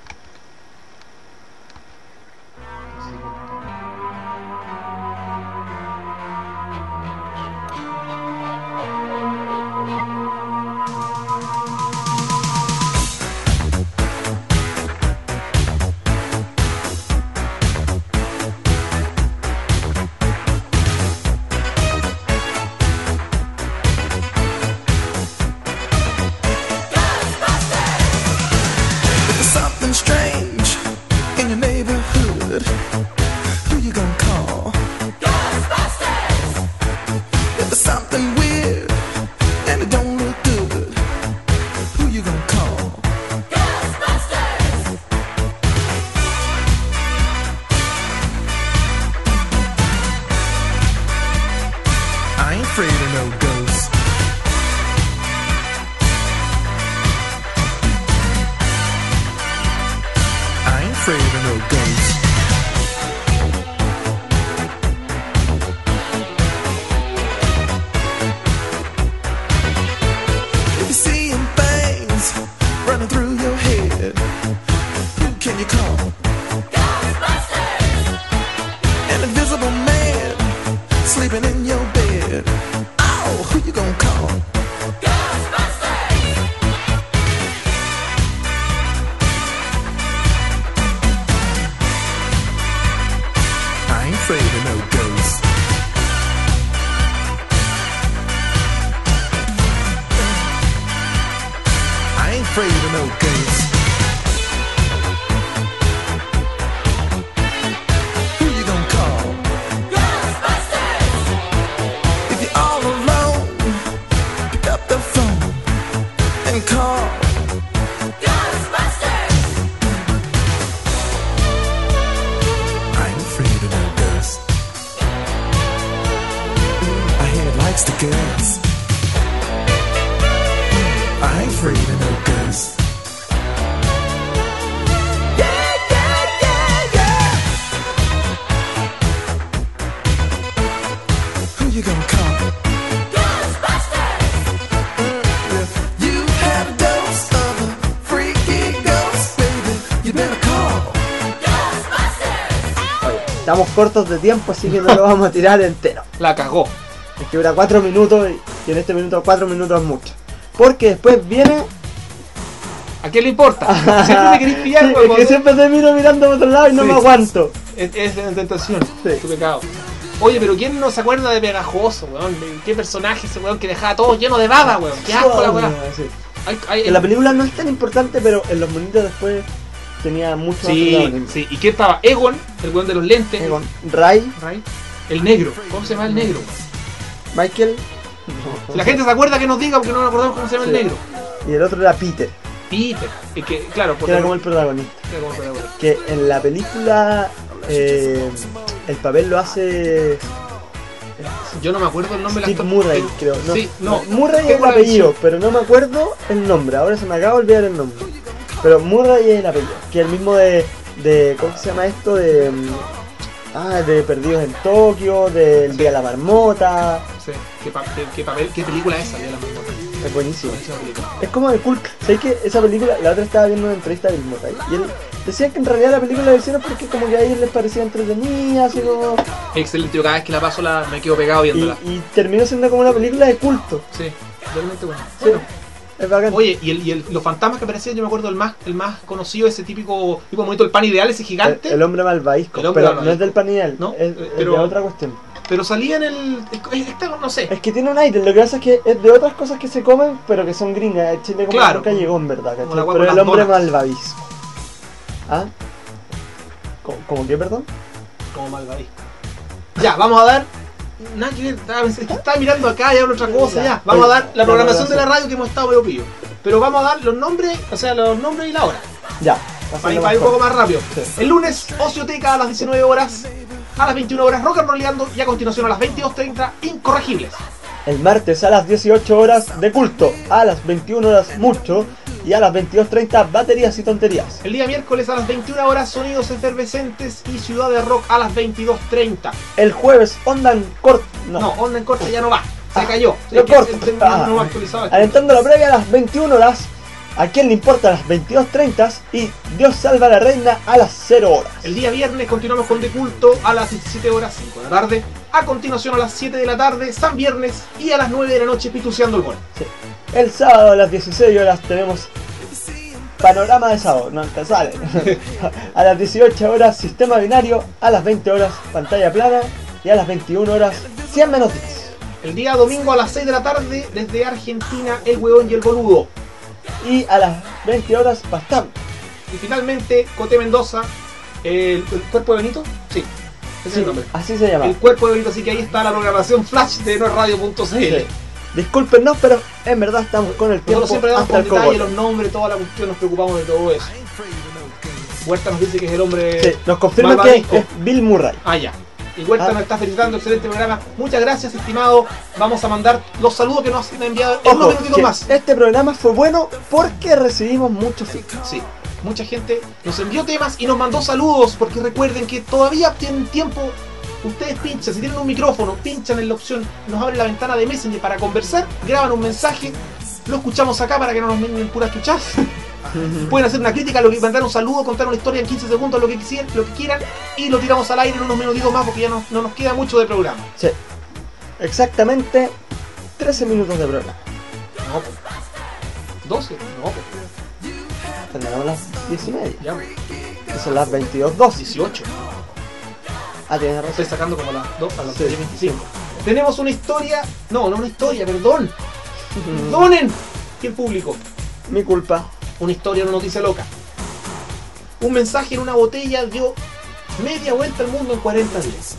There's something strange in your neighborhood. Who you gonna call? Ghostbusters! If there's something weird and it don't look good, who you gonna call? Ghostbusters! I ain't afraid of no ghosts. I ain't afraid of no ghosts. If you're seeing things running through your head, who can you call? Ghostbusters! An invisible man sleeping in your bed. Oh, who you gonna call? Ghostbusters! I ain't afraid of no ghosts. I ain't afraid of no ghosts. Who you gonna call? Ghostbusters! If you're all alone, pick up the phone and call. Ghostbusters! I ain't afraid of no ghosts. I hear it likes the girls. I ain't afraid of no ghosts. Yeah, yeah, yeah, yeah. Who you gonna call? Ghostbusters! If you have a dose of a freaky ghost, baby, you better call. Ghostbusters! Oye, estamos cortos de tiempo, así que no lo vamos a tirar entero. La cagó. Es que dura cuatro minutos y, y en este minuto cuatro minutos es mucho. Porque después viene. ¿A quién le importa? Siempre me querés pillar, Sí, es weón. que siempre te miro mirando para otro lado y no Sí. me aguanto. Es, es una tentación. Sí. Qué pecado. Oye, pero ¿quién no se acuerda de Pegajoso, weón? ¿De ¿Qué personaje ese weón que dejaba todo lleno de baba, weón? Qué asco la weá. Sí. Hay- hay- En la película no es tan importante, pero en los monitos después tenía mucho Sí, más protagonismo. sí. ¿Y qué estaba? Egon, el weón de los lentes. Egon, Ray, Ray. El negro. ¿Cómo se llama el negro? Michael. Si la gente se acuerda que nos diga porque no nos acordamos cómo se llama Sí. el negro. Y el otro era Peter, Peter. Y que, claro, que era como el protagonista. era como el protagonista. Que en la película eh, el papel lo hace Yo no me acuerdo el nombre Steve del Murray, el- creo. No, Sí, no. Murray ¿Qué es el Murray? apellido, pero no me acuerdo el nombre. Ahora se me acaba de olvidar el nombre. Pero Murray es el apellido. Que es el mismo de, de ¿cómo se llama esto? De mm, ah, de Perdidos en Tokio, del Sí. Día de la Marmota. Sí. ¿Qué, pa- qué, qué papel, qué película es esa? De la Marmota. Es buenísimo. Buenísima película. Es como de culto. ¿Sabes que esa película, la otra estaba viendo una entrevista de Bill Murray y él decía que en realidad la película la hicieron porque como que a ellos les parecía entretenida, así como... Excelente, yo cada vez que la paso la, me quedo pegado Y, viéndola. y terminó siendo como una película de culto. Sí, realmente bueno. Sí. Es bacán. Oye, y, el, y el- los fantasmas que aparecían, yo me acuerdo el más, el más conocido, ese típico, tipo momento del pan ideal, ese gigante. El, el hombre malvavisco, El hombre pero no malvavisco. es del pan ideal, No, es, eh, es pero- de otra cuestión. Pero salía en el. es- Esta, no sé. Es que tiene un aire, lo que pasa es que es de otras cosas que se comen, pero que son gringas. En Chile como Claro. nunca llegó en verdad, Como ¿cachai? la hueá Pero con el las hombre donas. malvavisco. ¿Ah? ¿Cómo, cómo qué, perdón? Como malvavisco. Ya, vamos a dar. Nada que ver, estaba, es que estaba mirando acá y hablo otra cosa, ya. Vamos a dar la programación de la radio que hemos estado medio pillo. Pero vamos a dar los nombres, o sea, los nombres y la hora. Ya. Para ir, para ir un poco más rápido. Sí. El lunes, Ocioteca a las diecinueve horas. A las veintiuna horas, Rock and Rollando. Y a continuación a las veintidós treinta, Incorregibles. El martes a las dieciocho horas de culto, a las veintiuna horas mucho y a las veintidós treinta baterías y tonterías. El día miércoles a las veintiuna horas, Sonidos Efervescentes y Ciudad de Rock a las veintidós treinta. El jueves Onda en corto, no, No, Onda en Corte ya no va. Se Ah, cayó. lo Es que corto. el- el- no- Ah. no va actualizado esto. Alentando la previa a las veintiuna horas, a quién le importa a las veintidós treinta y Dios salva a la reina a las cero horas. El día viernes continuamos con De Culto a las diecisiete horas cinco de la tarde. A continuación a las siete de la tarde, San Viernes. Y a las nueve de la noche, Pituceando el Gol. Sí. El sábado a las dieciséis horas tenemos Panorama de Sábado, no te sale. A las dieciocho horas Sistema Binario, a las veinte horas Pantalla Plana y a las veintiuna horas cien menos diez. El día domingo a las seis de la tarde, desde Argentina, El Hueón y el Boludo. Y a las veinte horas Pastam. Y finalmente, Coté Mendoza, el, el Cuerpo de Benito. Sí, ese es el nombre. Así se llama. El Cuerpo de Benito, así que ahí está la programación flash de noesradio punto c l. Sí. Discúlpenos, pero en verdad estamos con el tiempo Nosotros siempre damos hasta con el detalle cogote. los nombres, toda la cuestión, nos preocupamos de todo eso. Huerta nos dice que es el hombre. Sí, nos confirman que malvavisco. es Bill Murray. Ah, ya. Y Huerta Ah. nos está felicitando, excelente programa. Muchas gracias, estimado. Vamos a mandar los saludos que nos han enviado en unos Ojo, minutitos que más. este programa fue bueno porque recibimos mucho feedback. Sí, mucha gente nos envió temas y nos mandó saludos, porque recuerden que todavía tienen tiempo. Ustedes pinchan, si tienen un micrófono, pinchan en la opción, nos abre la ventana de Messenger para conversar, graban un mensaje, lo escuchamos acá para que no nos manden puras chuchas. Pueden hacer una crítica, lo que mandar un saludo, contar una historia en quince segundos, lo que quisieran, lo que quieran, y lo tiramos al aire en unos minutitos más porque ya no, no nos queda mucho de programa. Sí. Exactamente trece minutos de programa. No, pues. doce, no, pues. Terminamos las diez y media. Ya, pues. Y son las veintidós doce. dieciocho. Ah, tienes razón. Estoy sacando como a las dos, a las Sí. diez veinticinco. Tenemos una historia, no, no una historia, perdón. Perdonen, que el público. Mi culpa. Una historia, una noticia loca. Un mensaje en una botella dio media vuelta al mundo en cuarenta días.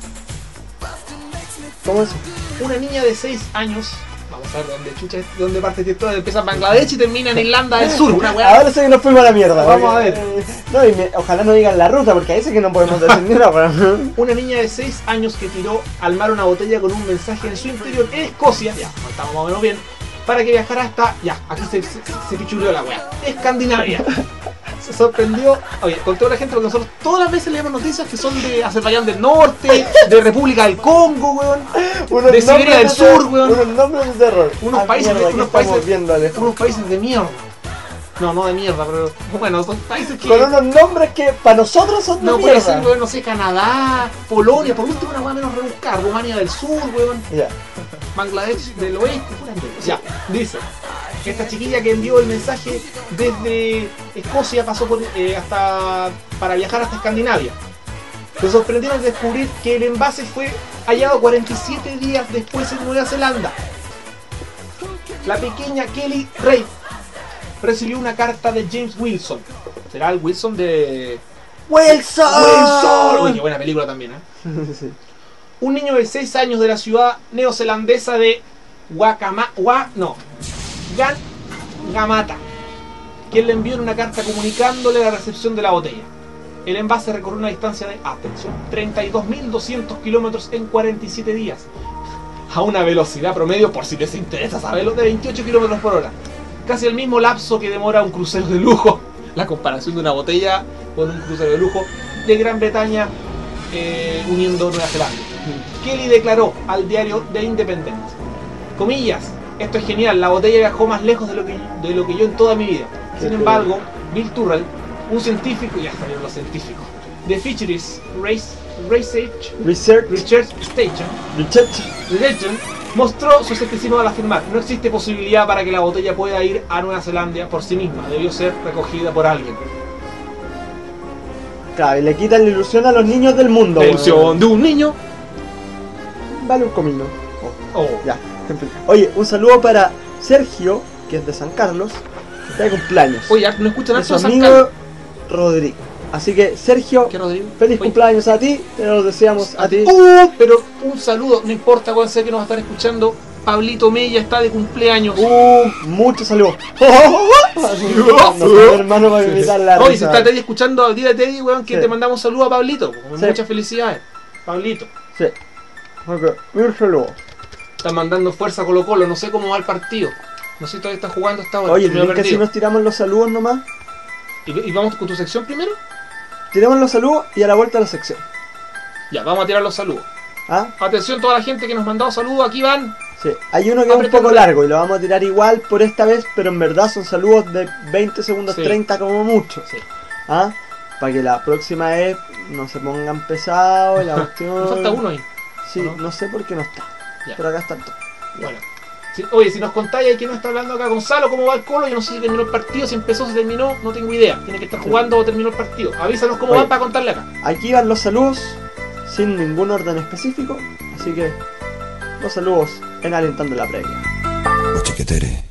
¿Cómo es? Una niña de seis años, vamos a ver dónde chucha, de dónde parte esta historia, empieza en Bangladesh y termina en Irlanda del Sur, una weá. Ahora sé que nos fuimos a la mierda. Vamos porque- a ver. eh, No, y me- ojalá no digan la ruta, porque ahí sí que no podemos decir ni una weá. Una niña de seis años que tiró al mar una botella con un mensaje en su interior en Escocia, ya, estamos más o menos bien, para que viajara hasta, ya, aquí se, se, se pichuleó la weá, Escandinavia. Se sorprendió, oye, con toda la gente, porque nosotros todas las veces leemos noticias que son de Azerbaiyán del Norte, de República del Congo, weón, Unos de Siberia del nombres de- Sur, weón. Unos nombres de terror. Unos Ah, países de- mierda, ¿qué unos estamos países- viendo, Alejo? unos países de mierda. No, no de mierda, pero bueno, son países que... Con unos nombres que para nosotros son de No puede mierda. ser, weón, no sé, Canadá, Polonia, por último una weá menos rebuscada, Rumania del Sur, weón. Ya. Bangladesh del oeste, pura mierda. Ya, dice, esta chiquilla que envió el mensaje desde Escocia pasó por, eh, hasta para viajar hasta Escandinavia. Se sorprendieron de descubrir que el envase fue hallado cuarenta y siete días después en Nueva Zelanda. La pequeña Kelly Ray recibió una carta de James Wilson, ¿Será el Wilson de... ¡Wilson! ¡Wilson! Uy, qué buena película también, ¿eh? Sí. Un niño de seis años de la ciudad neozelandesa de Wakama... Wa... No. Gan... Gamata, quien le envió una carta comunicándole la recepción de la botella. El envase recorrió una distancia de, atención, treinta y dos mil doscientos kilómetros en cuarenta y siete días, a una velocidad promedio, por si les interesa saberlo, de veintiocho kilómetros por hora. Casi el mismo lapso que demora un crucero de lujo. La comparación de una botella con un crucero de lujo de Gran Bretaña eh, uniendo Nueva Zelanda. Kelly declaró al diario The Independent, comillas, esto es genial, la botella viajó más lejos de lo que, de lo que yo en toda mi vida. Sin embargo, Bill Turrell, un científico, ya salieron los científicos, de Fisheries Race, Research, Research, Research Station, Research. Research, mostró su escepticismo al afirmar, no existe posibilidad para que la botella pueda ir a Nueva Zelanda por sí misma, debió ser recogida por alguien. Claro, y le quitan la ilusión a los niños del mundo. La weón. ilusión de un niño. Vale un comino. Oh, Oh. ya. Oye, un saludo para Sergio, que es de San Carlos, que está de cumpleaños. Oye, no escuchan de harto su de San amigo Carlos. Rodrigo. Así que, Sergio, ¿Qué, Rodrigo? feliz Oye. cumpleaños a ti, te lo deseamos a ti. Uh, pero un saludo, no importa cuál sea que nos va a estar escuchando. Pablito Mella está de cumpleaños. Uh, muchos saludos. Así, nuestro hermano va a invitar la Oye, si risa. está Teddy escuchando, dile a Teddy, weón, que Sí. te mandamos un saludo a Pablito. Sí. Muchas felicidades. Pablito. Sí. Ok, un saludo. Está mandando fuerza a Colo Colo, no sé cómo va el partido. No sé si todavía está jugando hasta ahora. Oye, me lo he ¿creen que si perdido. nos tiramos los saludos nomás? ¿Y, ¿Y vamos con tu sección primero? Tiramos los saludos y a la vuelta a la sección. Ya, vamos a tirar los saludos. ¿Ah? Atención toda la gente que nos ha mandado saludos, aquí van. Sí. Hay uno que es un Apretando. poco largo y lo vamos a tirar igual por esta vez, pero en verdad son saludos de veinte segundos, Sí. treinta como mucho. Sí. ¿Ah? Para que la próxima vez no se pongan pesados y la cuestión... Me falta uno ahí. Sí, ¿o no? no sé por qué no está. Ya. Pero acá está todo. Bueno. Si- oye, si nos contáis ahí quién nos está hablando acá, Gonzalo, cómo va el Colo, yo no sé si terminó el partido, si empezó, si terminó, no tengo idea. Tiene que estar jugando o terminó el partido. Avísanos cómo Oye. van para contarle acá. Aquí van los saludos sin ningún orden específico, así que los saludos en Alentando la Previa. Oh, chiquetere.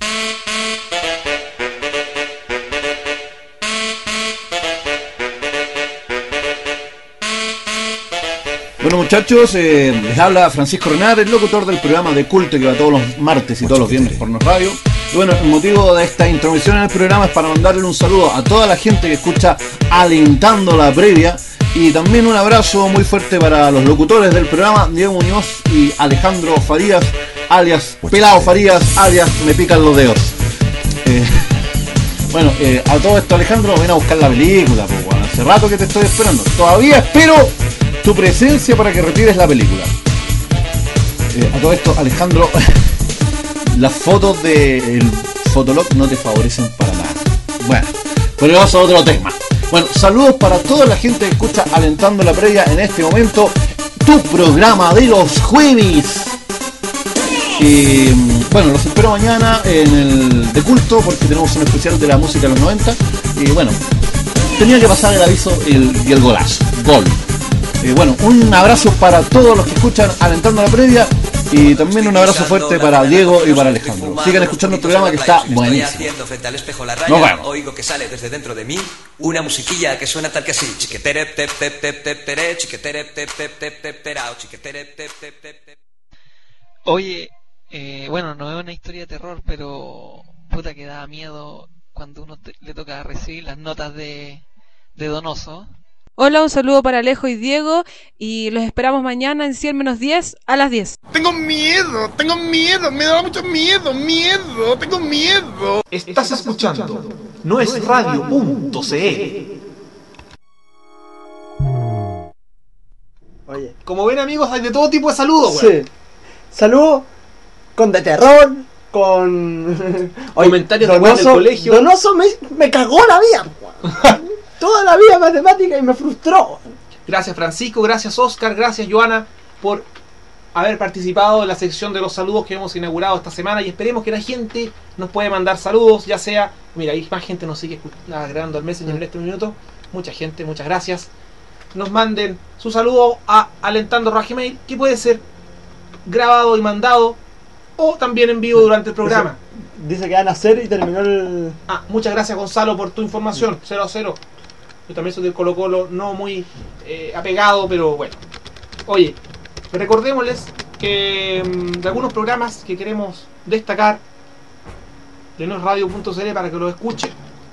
Bueno muchachos, eh, les habla Francisco Renard, el locutor del programa de culto que va todos los martes y todos los viernes por Nos Radio. Y bueno, el motivo de esta intromisión en el programa es para mandarle un saludo a toda la gente que escucha Alentando la Previa. Y también un abrazo muy fuerte para los locutores del programa, Diego Muñoz y Alejandro Farías, alias Pelao Farías, alias Me Pican los Dedos. Eh, bueno, eh, a todo esto Alejandro, ven a buscar la película, pues, bueno, hace rato que te estoy esperando. Todavía espero tu presencia para que retires la película. Eh, a todo esto Alejandro, las fotos del Fotolog no te favorecen para nada. Bueno, pero vamos a otro tema. Bueno, saludos para toda la gente que escucha Alentando la Previa en este momento, tu programa de los jueves. Y bueno, los espero mañana en el de culto porque tenemos un especial de la música de los noventa. Y bueno, tenía que pasar el aviso y el, y el golazo, gol. Eh, bueno, un abrazo para todos los que escuchan Alentando la Previa. Y también un abrazo fuerte para Diego y para Alejandro. Sigan escuchando el programa que está buenísimo. Frente al espejo la Nos raya, vemos. oigo que sale desde dentro de mí una musiquilla que suena tal que así. Chiquetere, tep, tep, tep, tep, tere, chiquetere, tep, tep, tep, tep, terao, chiquetere, tep, tep, tep, tep. Oye, eh, bueno, no es una historia de terror, pero puta que da miedo cuando uno te- le toca recibir las notas de, de Donoso. Hola, un saludo para Alejo y Diego y los esperamos mañana en cien menos diez a las diez. Tengo miedo, tengo miedo, me da mucho miedo, miedo, tengo miedo. Estás escuchando no es radio punto c l. Oye. Como ven amigos, hay de todo tipo de saludos, weón. Sí. Saludos con de terror, con... Oye, Comentarios de weón del colegio. Donoso me, me cagó la vida, weón. Toda la vida matemática y me frustró. Gracias Francisco, gracias Oscar, gracias Joana por haber participado en la sección de los saludos que hemos inaugurado esta semana y esperemos que la gente nos pueda mandar saludos, ya sea, mira, hay más gente nos sigue escu- agregando al Messenger en este minuto, mucha gente, muchas gracias. Nos manden su saludo a Alentando Gmail, que puede ser grabado y mandado o también en vivo durante el programa. Dice que van a hacer y terminó el... Ah, muchas gracias Gonzalo por tu información, cero a cero. Yo también soy del Colo Colo, no muy eh, apegado, pero bueno. Oye, recordémosles que mmm, de algunos programas que queremos destacar de nosradio punto c l para que lo escuchen.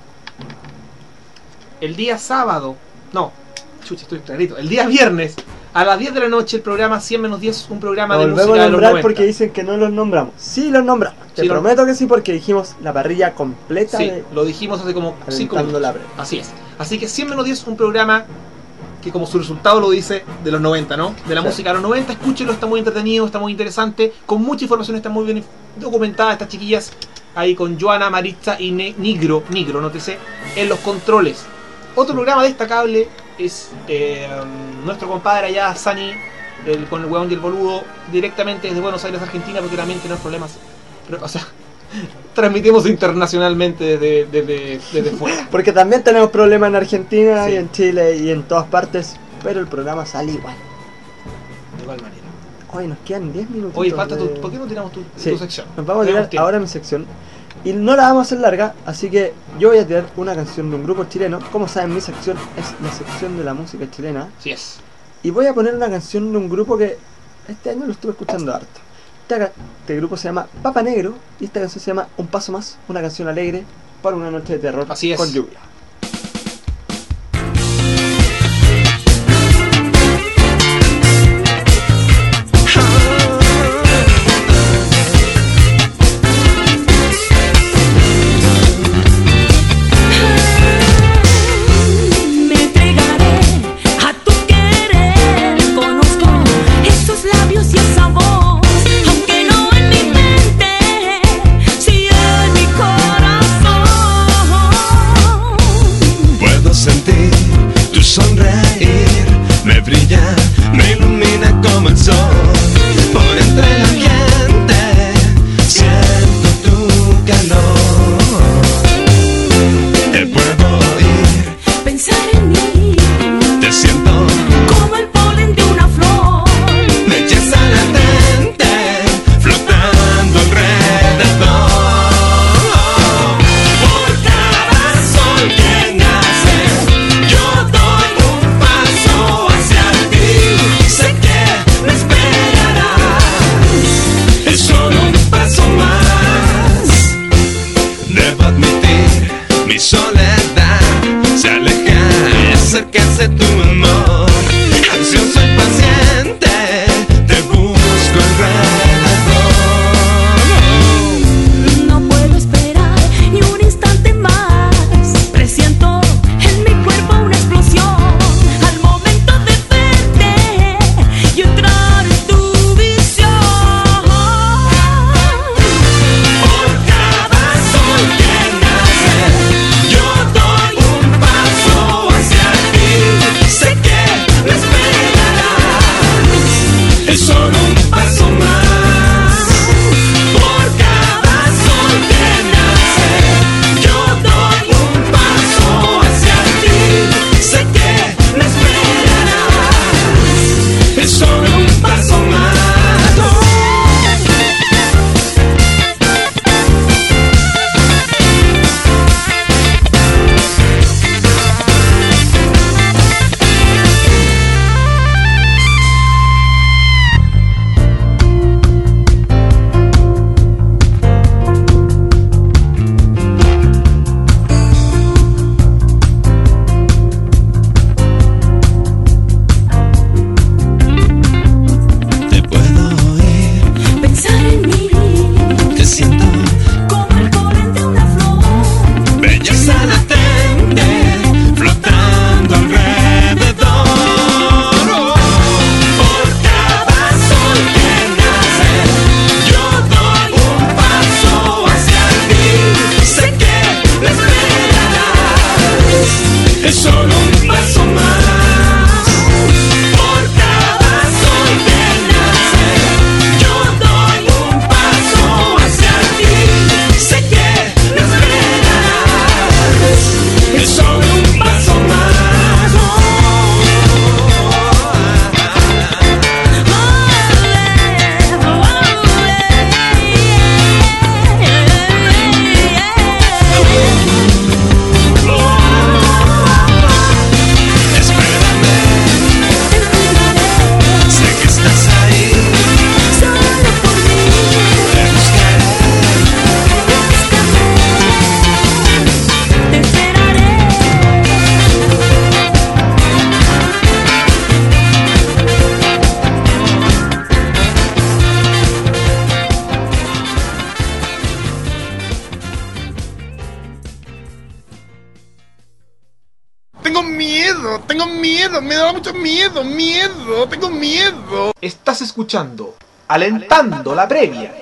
El día sábado, no, chucha, estoy clarito, el día viernes a las diez de la noche el programa cien menos diez, un programa Lo de volvemos música a de los nombrar noventa. porque dicen que no los nombramos. Sí los nombramos. Te Sí, lo- prometo que sí, porque dijimos la parrilla completa Sí, de lo dijimos hace como cinco Alentando minutos. la Breve. Así es. Así que cien menos diez, un programa que como su resultado lo dice, de los noventa, ¿no? De la Sí. música de los noventa, escúchenlo, está muy entretenido, está muy interesante, con mucha información, está muy bien documentada estas chiquillas, ahí con Joana, Maritza y Ne- Nigro, Nigro, nótese, en los controles. Otro programa destacable es eh, nuestro compadre allá, Sani, el, con el huevón y el boludo, directamente desde Buenos Aires, Argentina, porque también tenemos problemas. Pero, o sea, transmitimos internacionalmente desde, desde, desde fuera. Porque también tenemos problemas en Argentina Sí. y en Chile y en todas partes, pero el programa sale igual. De igual manera. Hoy nos quedan diez minutos. Oye, falta de... tu. ¿Por qué no tiramos tu, Sí, tu sección? nos vamos a Tenemos tirar tiempo. ahora mi sección. Y no la vamos a hacer larga, así que yo voy a tirar una canción de un grupo chileno. Como saben, mi sección es la sección de la música chilena. Así es. Y voy a poner una canción de un grupo que este año lo estuve escuchando harto. Este, ca- este grupo se llama Papa Negro y esta canción se llama Un Paso Más, una canción alegre para una noche de terror Así es. con lluvia. Me entregaré a tu querer. Conozco esos labios y esa voz, aunque no en mi mente, sí en mi corazón. Puedo sentir tu sonreír, me brilla, me ilumina como el sol. Por entre la gente siento tu calor. Te puedo oír, Pensar en mí te siento, como el polen de una flor. belleza latente, flotando alrededor. Por cada sol que nace, yo doy un paso hacia ti. Sé que me esperarás, es solo un paso más. Debo admitir, mi soledad se aleja y acercarse tu amor. Ansioso y paciente, te busco alrededor. No puedo esperar ni un instante más. Presiento en mi cuerpo una explosión al momento de verte y entrar en tu visión. Por cada sol que nace, yo doy un paso hacia ti. tengo miedo, tengo miedo, me da mucho miedo, miedo, tengo miedo. Estás escuchando Alentando la Previa.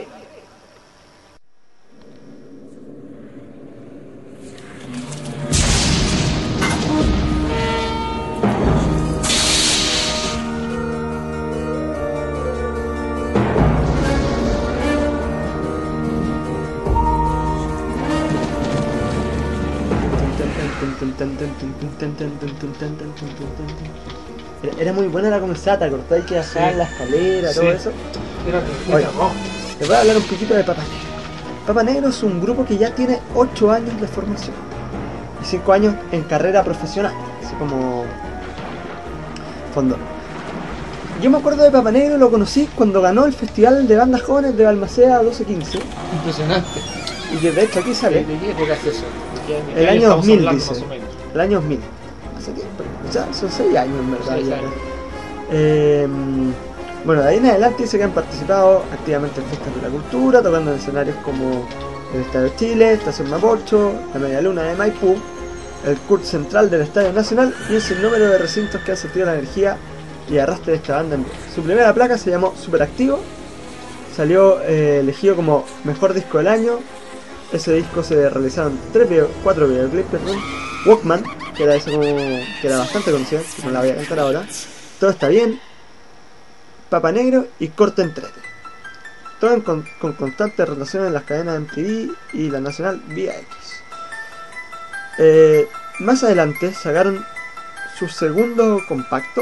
Era, era muy buena la comenzada, ¿te acordás? Hay que bajar Sí. la escalera, todo Sí. eso. Era Oye, rojo. les voy a hablar un poquito de Papa Negro. Papa Negro es un grupo que ya tiene ocho años de formación y cinco años en carrera profesional, así como fondo. Yo me acuerdo de Papa Negro, lo conocí cuando ganó el Festival de Bandas Jóvenes de Balmaceda doce quince. Impresionante. Y que de hecho aquí sale. ¿De qué época es eso? ¿De qué- de qué El año año estamos dos mil hablando, dice. más o menos? El año dos mil. Hace tiempo. O sea, son seis años en verdad. Seis ya. años. Eh, bueno, de ahí en adelante dice que han participado activamente en fiestas de la cultura, tocando en escenarios como el Estadio Chile, Estación Mapocho, la Media Luna de Maipú, el C U R T central del Estadio Nacional y un sinnúmero de recintos que han sentido la energía y arrastre de esta banda en vivo. Su primera placa se llamó Superactivo, salió eh, elegido como mejor disco del año. Ese disco se realizaron tres video, cuatro videoclips, perdón. Walkman, que era ese como, que era bastante conocido, no la voy a cantar ahora. Todo está bien. Papa Negro y Corte Entrete. Todo en con, con constante rotación en las cadenas M T V y la nacional Vía X. Eh, más adelante sacaron su segundo compacto.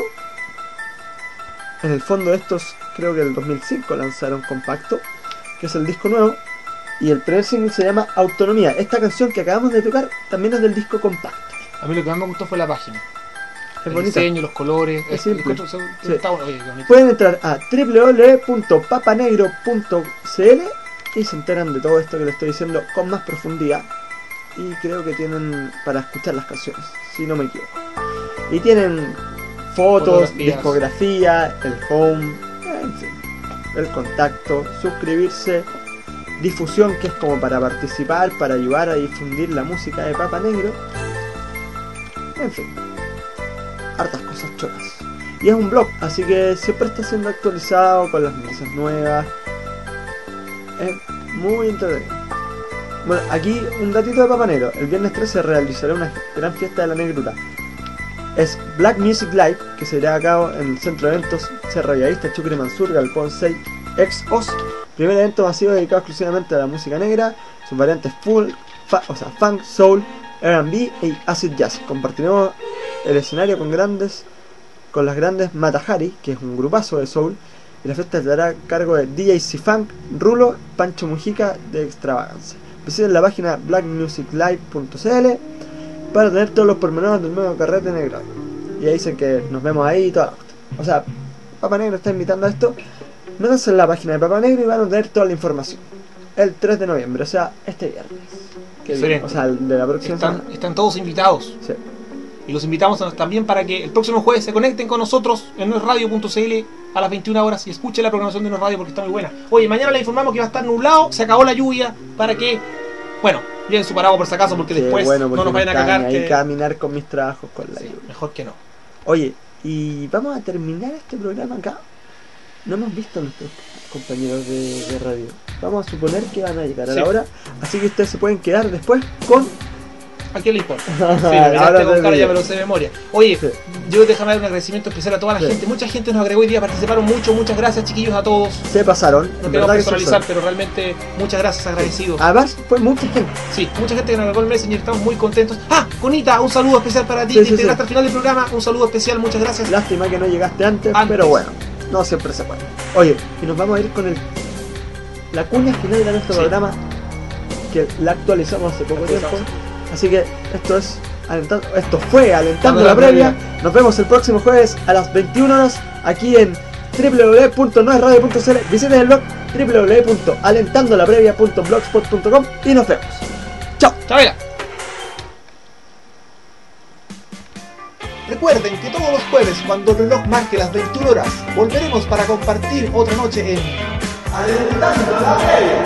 En el fondo estos creo que el dos mil cinco lanzaron compacto, que es el disco nuevo. Y el primer single se llama Autonomía. Esta canción que acabamos de tocar también es del disco compacto. A mí lo que más me gustó fue la página. Es El bonita. diseño, los colores. Es Es, simple. el control- Sí. está bueno. Oye, qué bonito. Pueden entrar a doble u doble u doble u punto papanegro punto c l y se enteran de todo esto que les estoy diciendo con más profundidad. Y creo que tienen para escuchar las canciones, si no me equivoco. Y tienen fotos, Fotografías. discografía, el home, en fin, el contacto, suscribirse, difusión, que es como para participar, para ayudar a difundir la música de Papa Negro. En fin, hartas cosas choras. Y es un blog, así que siempre está siendo actualizado con las noticias nuevas. Es muy entretenido. Bueno, aquí un datito de Papa Negro. El viernes tres se realizará una gran fiesta de la negrura. Es Black Music Live, que se irá a cabo en el Centro de Eventos Cerro Villavista, Chucre Mansur, Galpón seis, ex O S. Primer evento masivo dedicado exclusivamente a la música negra, sus variantes full, fa- o sea, funk, soul, R and B y acid jazz. Compartiremos el escenario con grandes, con las grandes Matahari, que es un grupazo de soul, y la fiesta estará a cargo de D J C-Funk, Rulo, Pancho Mujica de Extravaganza. Visiten la página black music live punto c l para tener todos los pormenores del nuevo carrete negro. Y ahí dicen que nos vemos ahí y toda la cuestión. O sea, Papa Negro está invitando a esto. Métanse en la página de Papa Negro y van a tener toda la información. El tres de noviembre, o sea, este viernes. Que Excelente. viene, o sea, el de la próxima Están, semana. están todos invitados. Sí. Y los invitamos a- también para que el próximo jueves se conecten con nosotros en nuesradio punto c l a las veintiuna horas y escuchen la programación de Nues Radio porque está muy buena. Oye, mañana les informamos que va a estar nublado, se acabó la lluvia, para que, bueno, lleven su paraguas por si acaso porque Qué después bueno, porque no nos vayan a me cagar. caen ahí que- caminar con mis trabajos con la Sí, lluvia. mejor que no. Oye, y vamos a terminar este programa acá. No hemos visto a nuestros compañeros de, de radio. Vamos a suponer que van a llegar a Sí. la hora, así que ustedes se pueden quedar después con... ¿A quién le importa? Sí, lo Ahora miraste con te cara, ya digo. me lo sé de memoria. Oye, Sí. yo déjame dar un agradecimiento especial a toda la Sí. gente. Mucha gente nos agregó hoy día, participaron mucho. Muchas gracias, chiquillos, a todos. Se pasaron, No en queremos verdad que se personalizar, pasaron. pero realmente muchas gracias, agradecidos. Además, fue mucha gente. Sí, mucha gente que nos agregó el Messenger, estamos muy contentos. Ah, Conita, un saludo especial para ti, Sí, que sí, integraste sí. al final del programa. Un saludo especial, muchas gracias. Lástima que no llegaste antes, Antes. pero bueno, no siempre se puede. Oye, y nos vamos a ir con el la cuña final de nuestro Sí. programa, que la actualizamos hace poco tiempo. Así que esto es alentando, esto fue Alentando la, la previa. previa. Nos vemos el próximo jueves a las veintiuna horas aquí en doble u doble u doble u punto nuesradio punto c l. Visiten el blog doble u doble u doble u punto alentando la previa punto blogspot punto com y nos vemos. Chao. Chavela. Recuerden que todos los jueves, cuando el reloj marque las veintiuna horas, volveremos para compartir otra noche en Alentando la previa.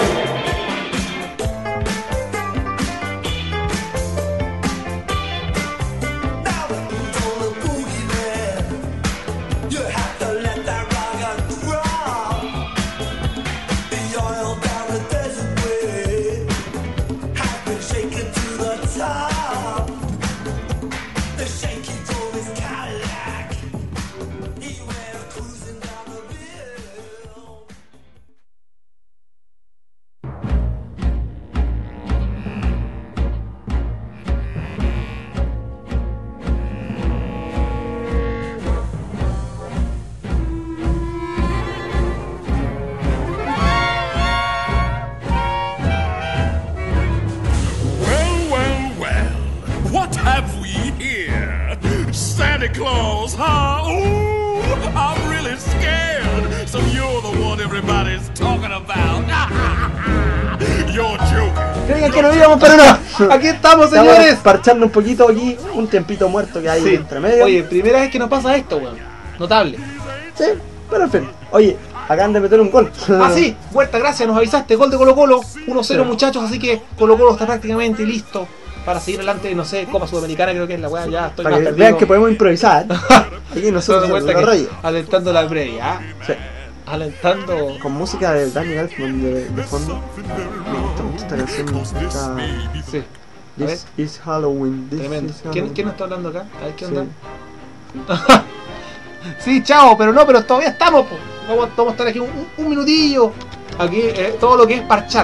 balls, huh? Ooh, I'm really scared. So you're the one everybody's talking about. You're joking. Creían que no íbamos, pero no. Aquí estamos, señores. Estamos parchando un poquito aquí, un tiempito muerto que hay Sí. entre medio. Oye, primera vez que nos pasa esto, weón. Notable. Sí, pero en fin. Oye, acaban de meter un gol. Ah, sí, Huerta, gracias, nos avisaste. Gol de Colo Colo, uno cero, Sí. muchachos, así que Colo Colo está prácticamente listo para seguir adelante, no sé, Copa Sudamericana creo que es la weá, ya estoy Para más que perdido. vean que podemos improvisar. Aquí nosotros Entonces, somos Huerta, los que reyes. alentando la previa, ¿ah? Sí. Alentando. Con música de Danny Elfman de, de fondo. Me gusta mucho esta canción. Esta... Sí. This is Halloween. This Tremendo. is ¿Quién, Halloween. ¿Quién nos está hablando acá? A ver, ¿qué Sí. onda? Sí, chao, pero no, pero todavía estamos, po. Vamos, vamos a estar aquí un, un- un minutillo. Aquí, eh, todo lo que es parchar.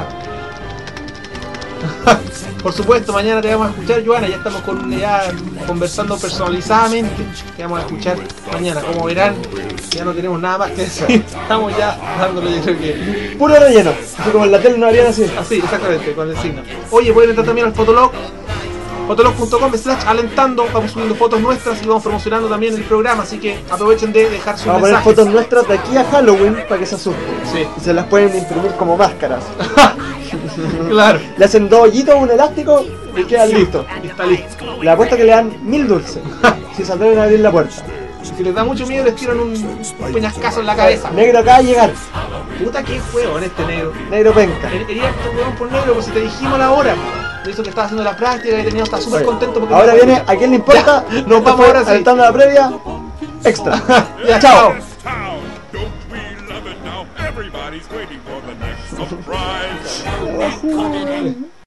Por supuesto, mañana te vamos a escuchar, Joana. Ya estamos con, ya conversando personalizadamente. Te vamos a escuchar mañana. Como verán, ya no tenemos nada más que decir. Estamos ya dándole, yo creo que. Puro relleno. Así como en la tele no harían así. Así, exactamente, con el signo. Oye, pueden entrar también al Fotolog. Fotolog punto com slash alentando. Vamos subiendo fotos nuestras y vamos promocionando también el programa. Así que aprovechen de dejar sus Vamos a poner mensajes. fotos nuestras de aquí a Halloween para que se asusten. Sí. Y se las pueden imprimir como máscaras. Claro. Le hacen dos hoyitos, un elástico y quedan listos. Y está listo. Le apuesto que le dan mil dulces. Si se atreven a abrir la puerta. Si les da mucho miedo, les tiran un, un peñascazo en la cabeza. Negro acaba de llegar. Puta, qué juego en este negro. Negro penca. Quería que te por negro, pues si te dijimos la hora. De eso que estaba haciendo la práctica, que tenía, estaba súper Oye, contento porque ahora no viene, ¿a quién le importa? Ya, nos Esto vamos fue ahora sí. Alentando la previa. Extra. Ya, Chao. chao. Don't we love it now? Everybody's waiting for the next surprise.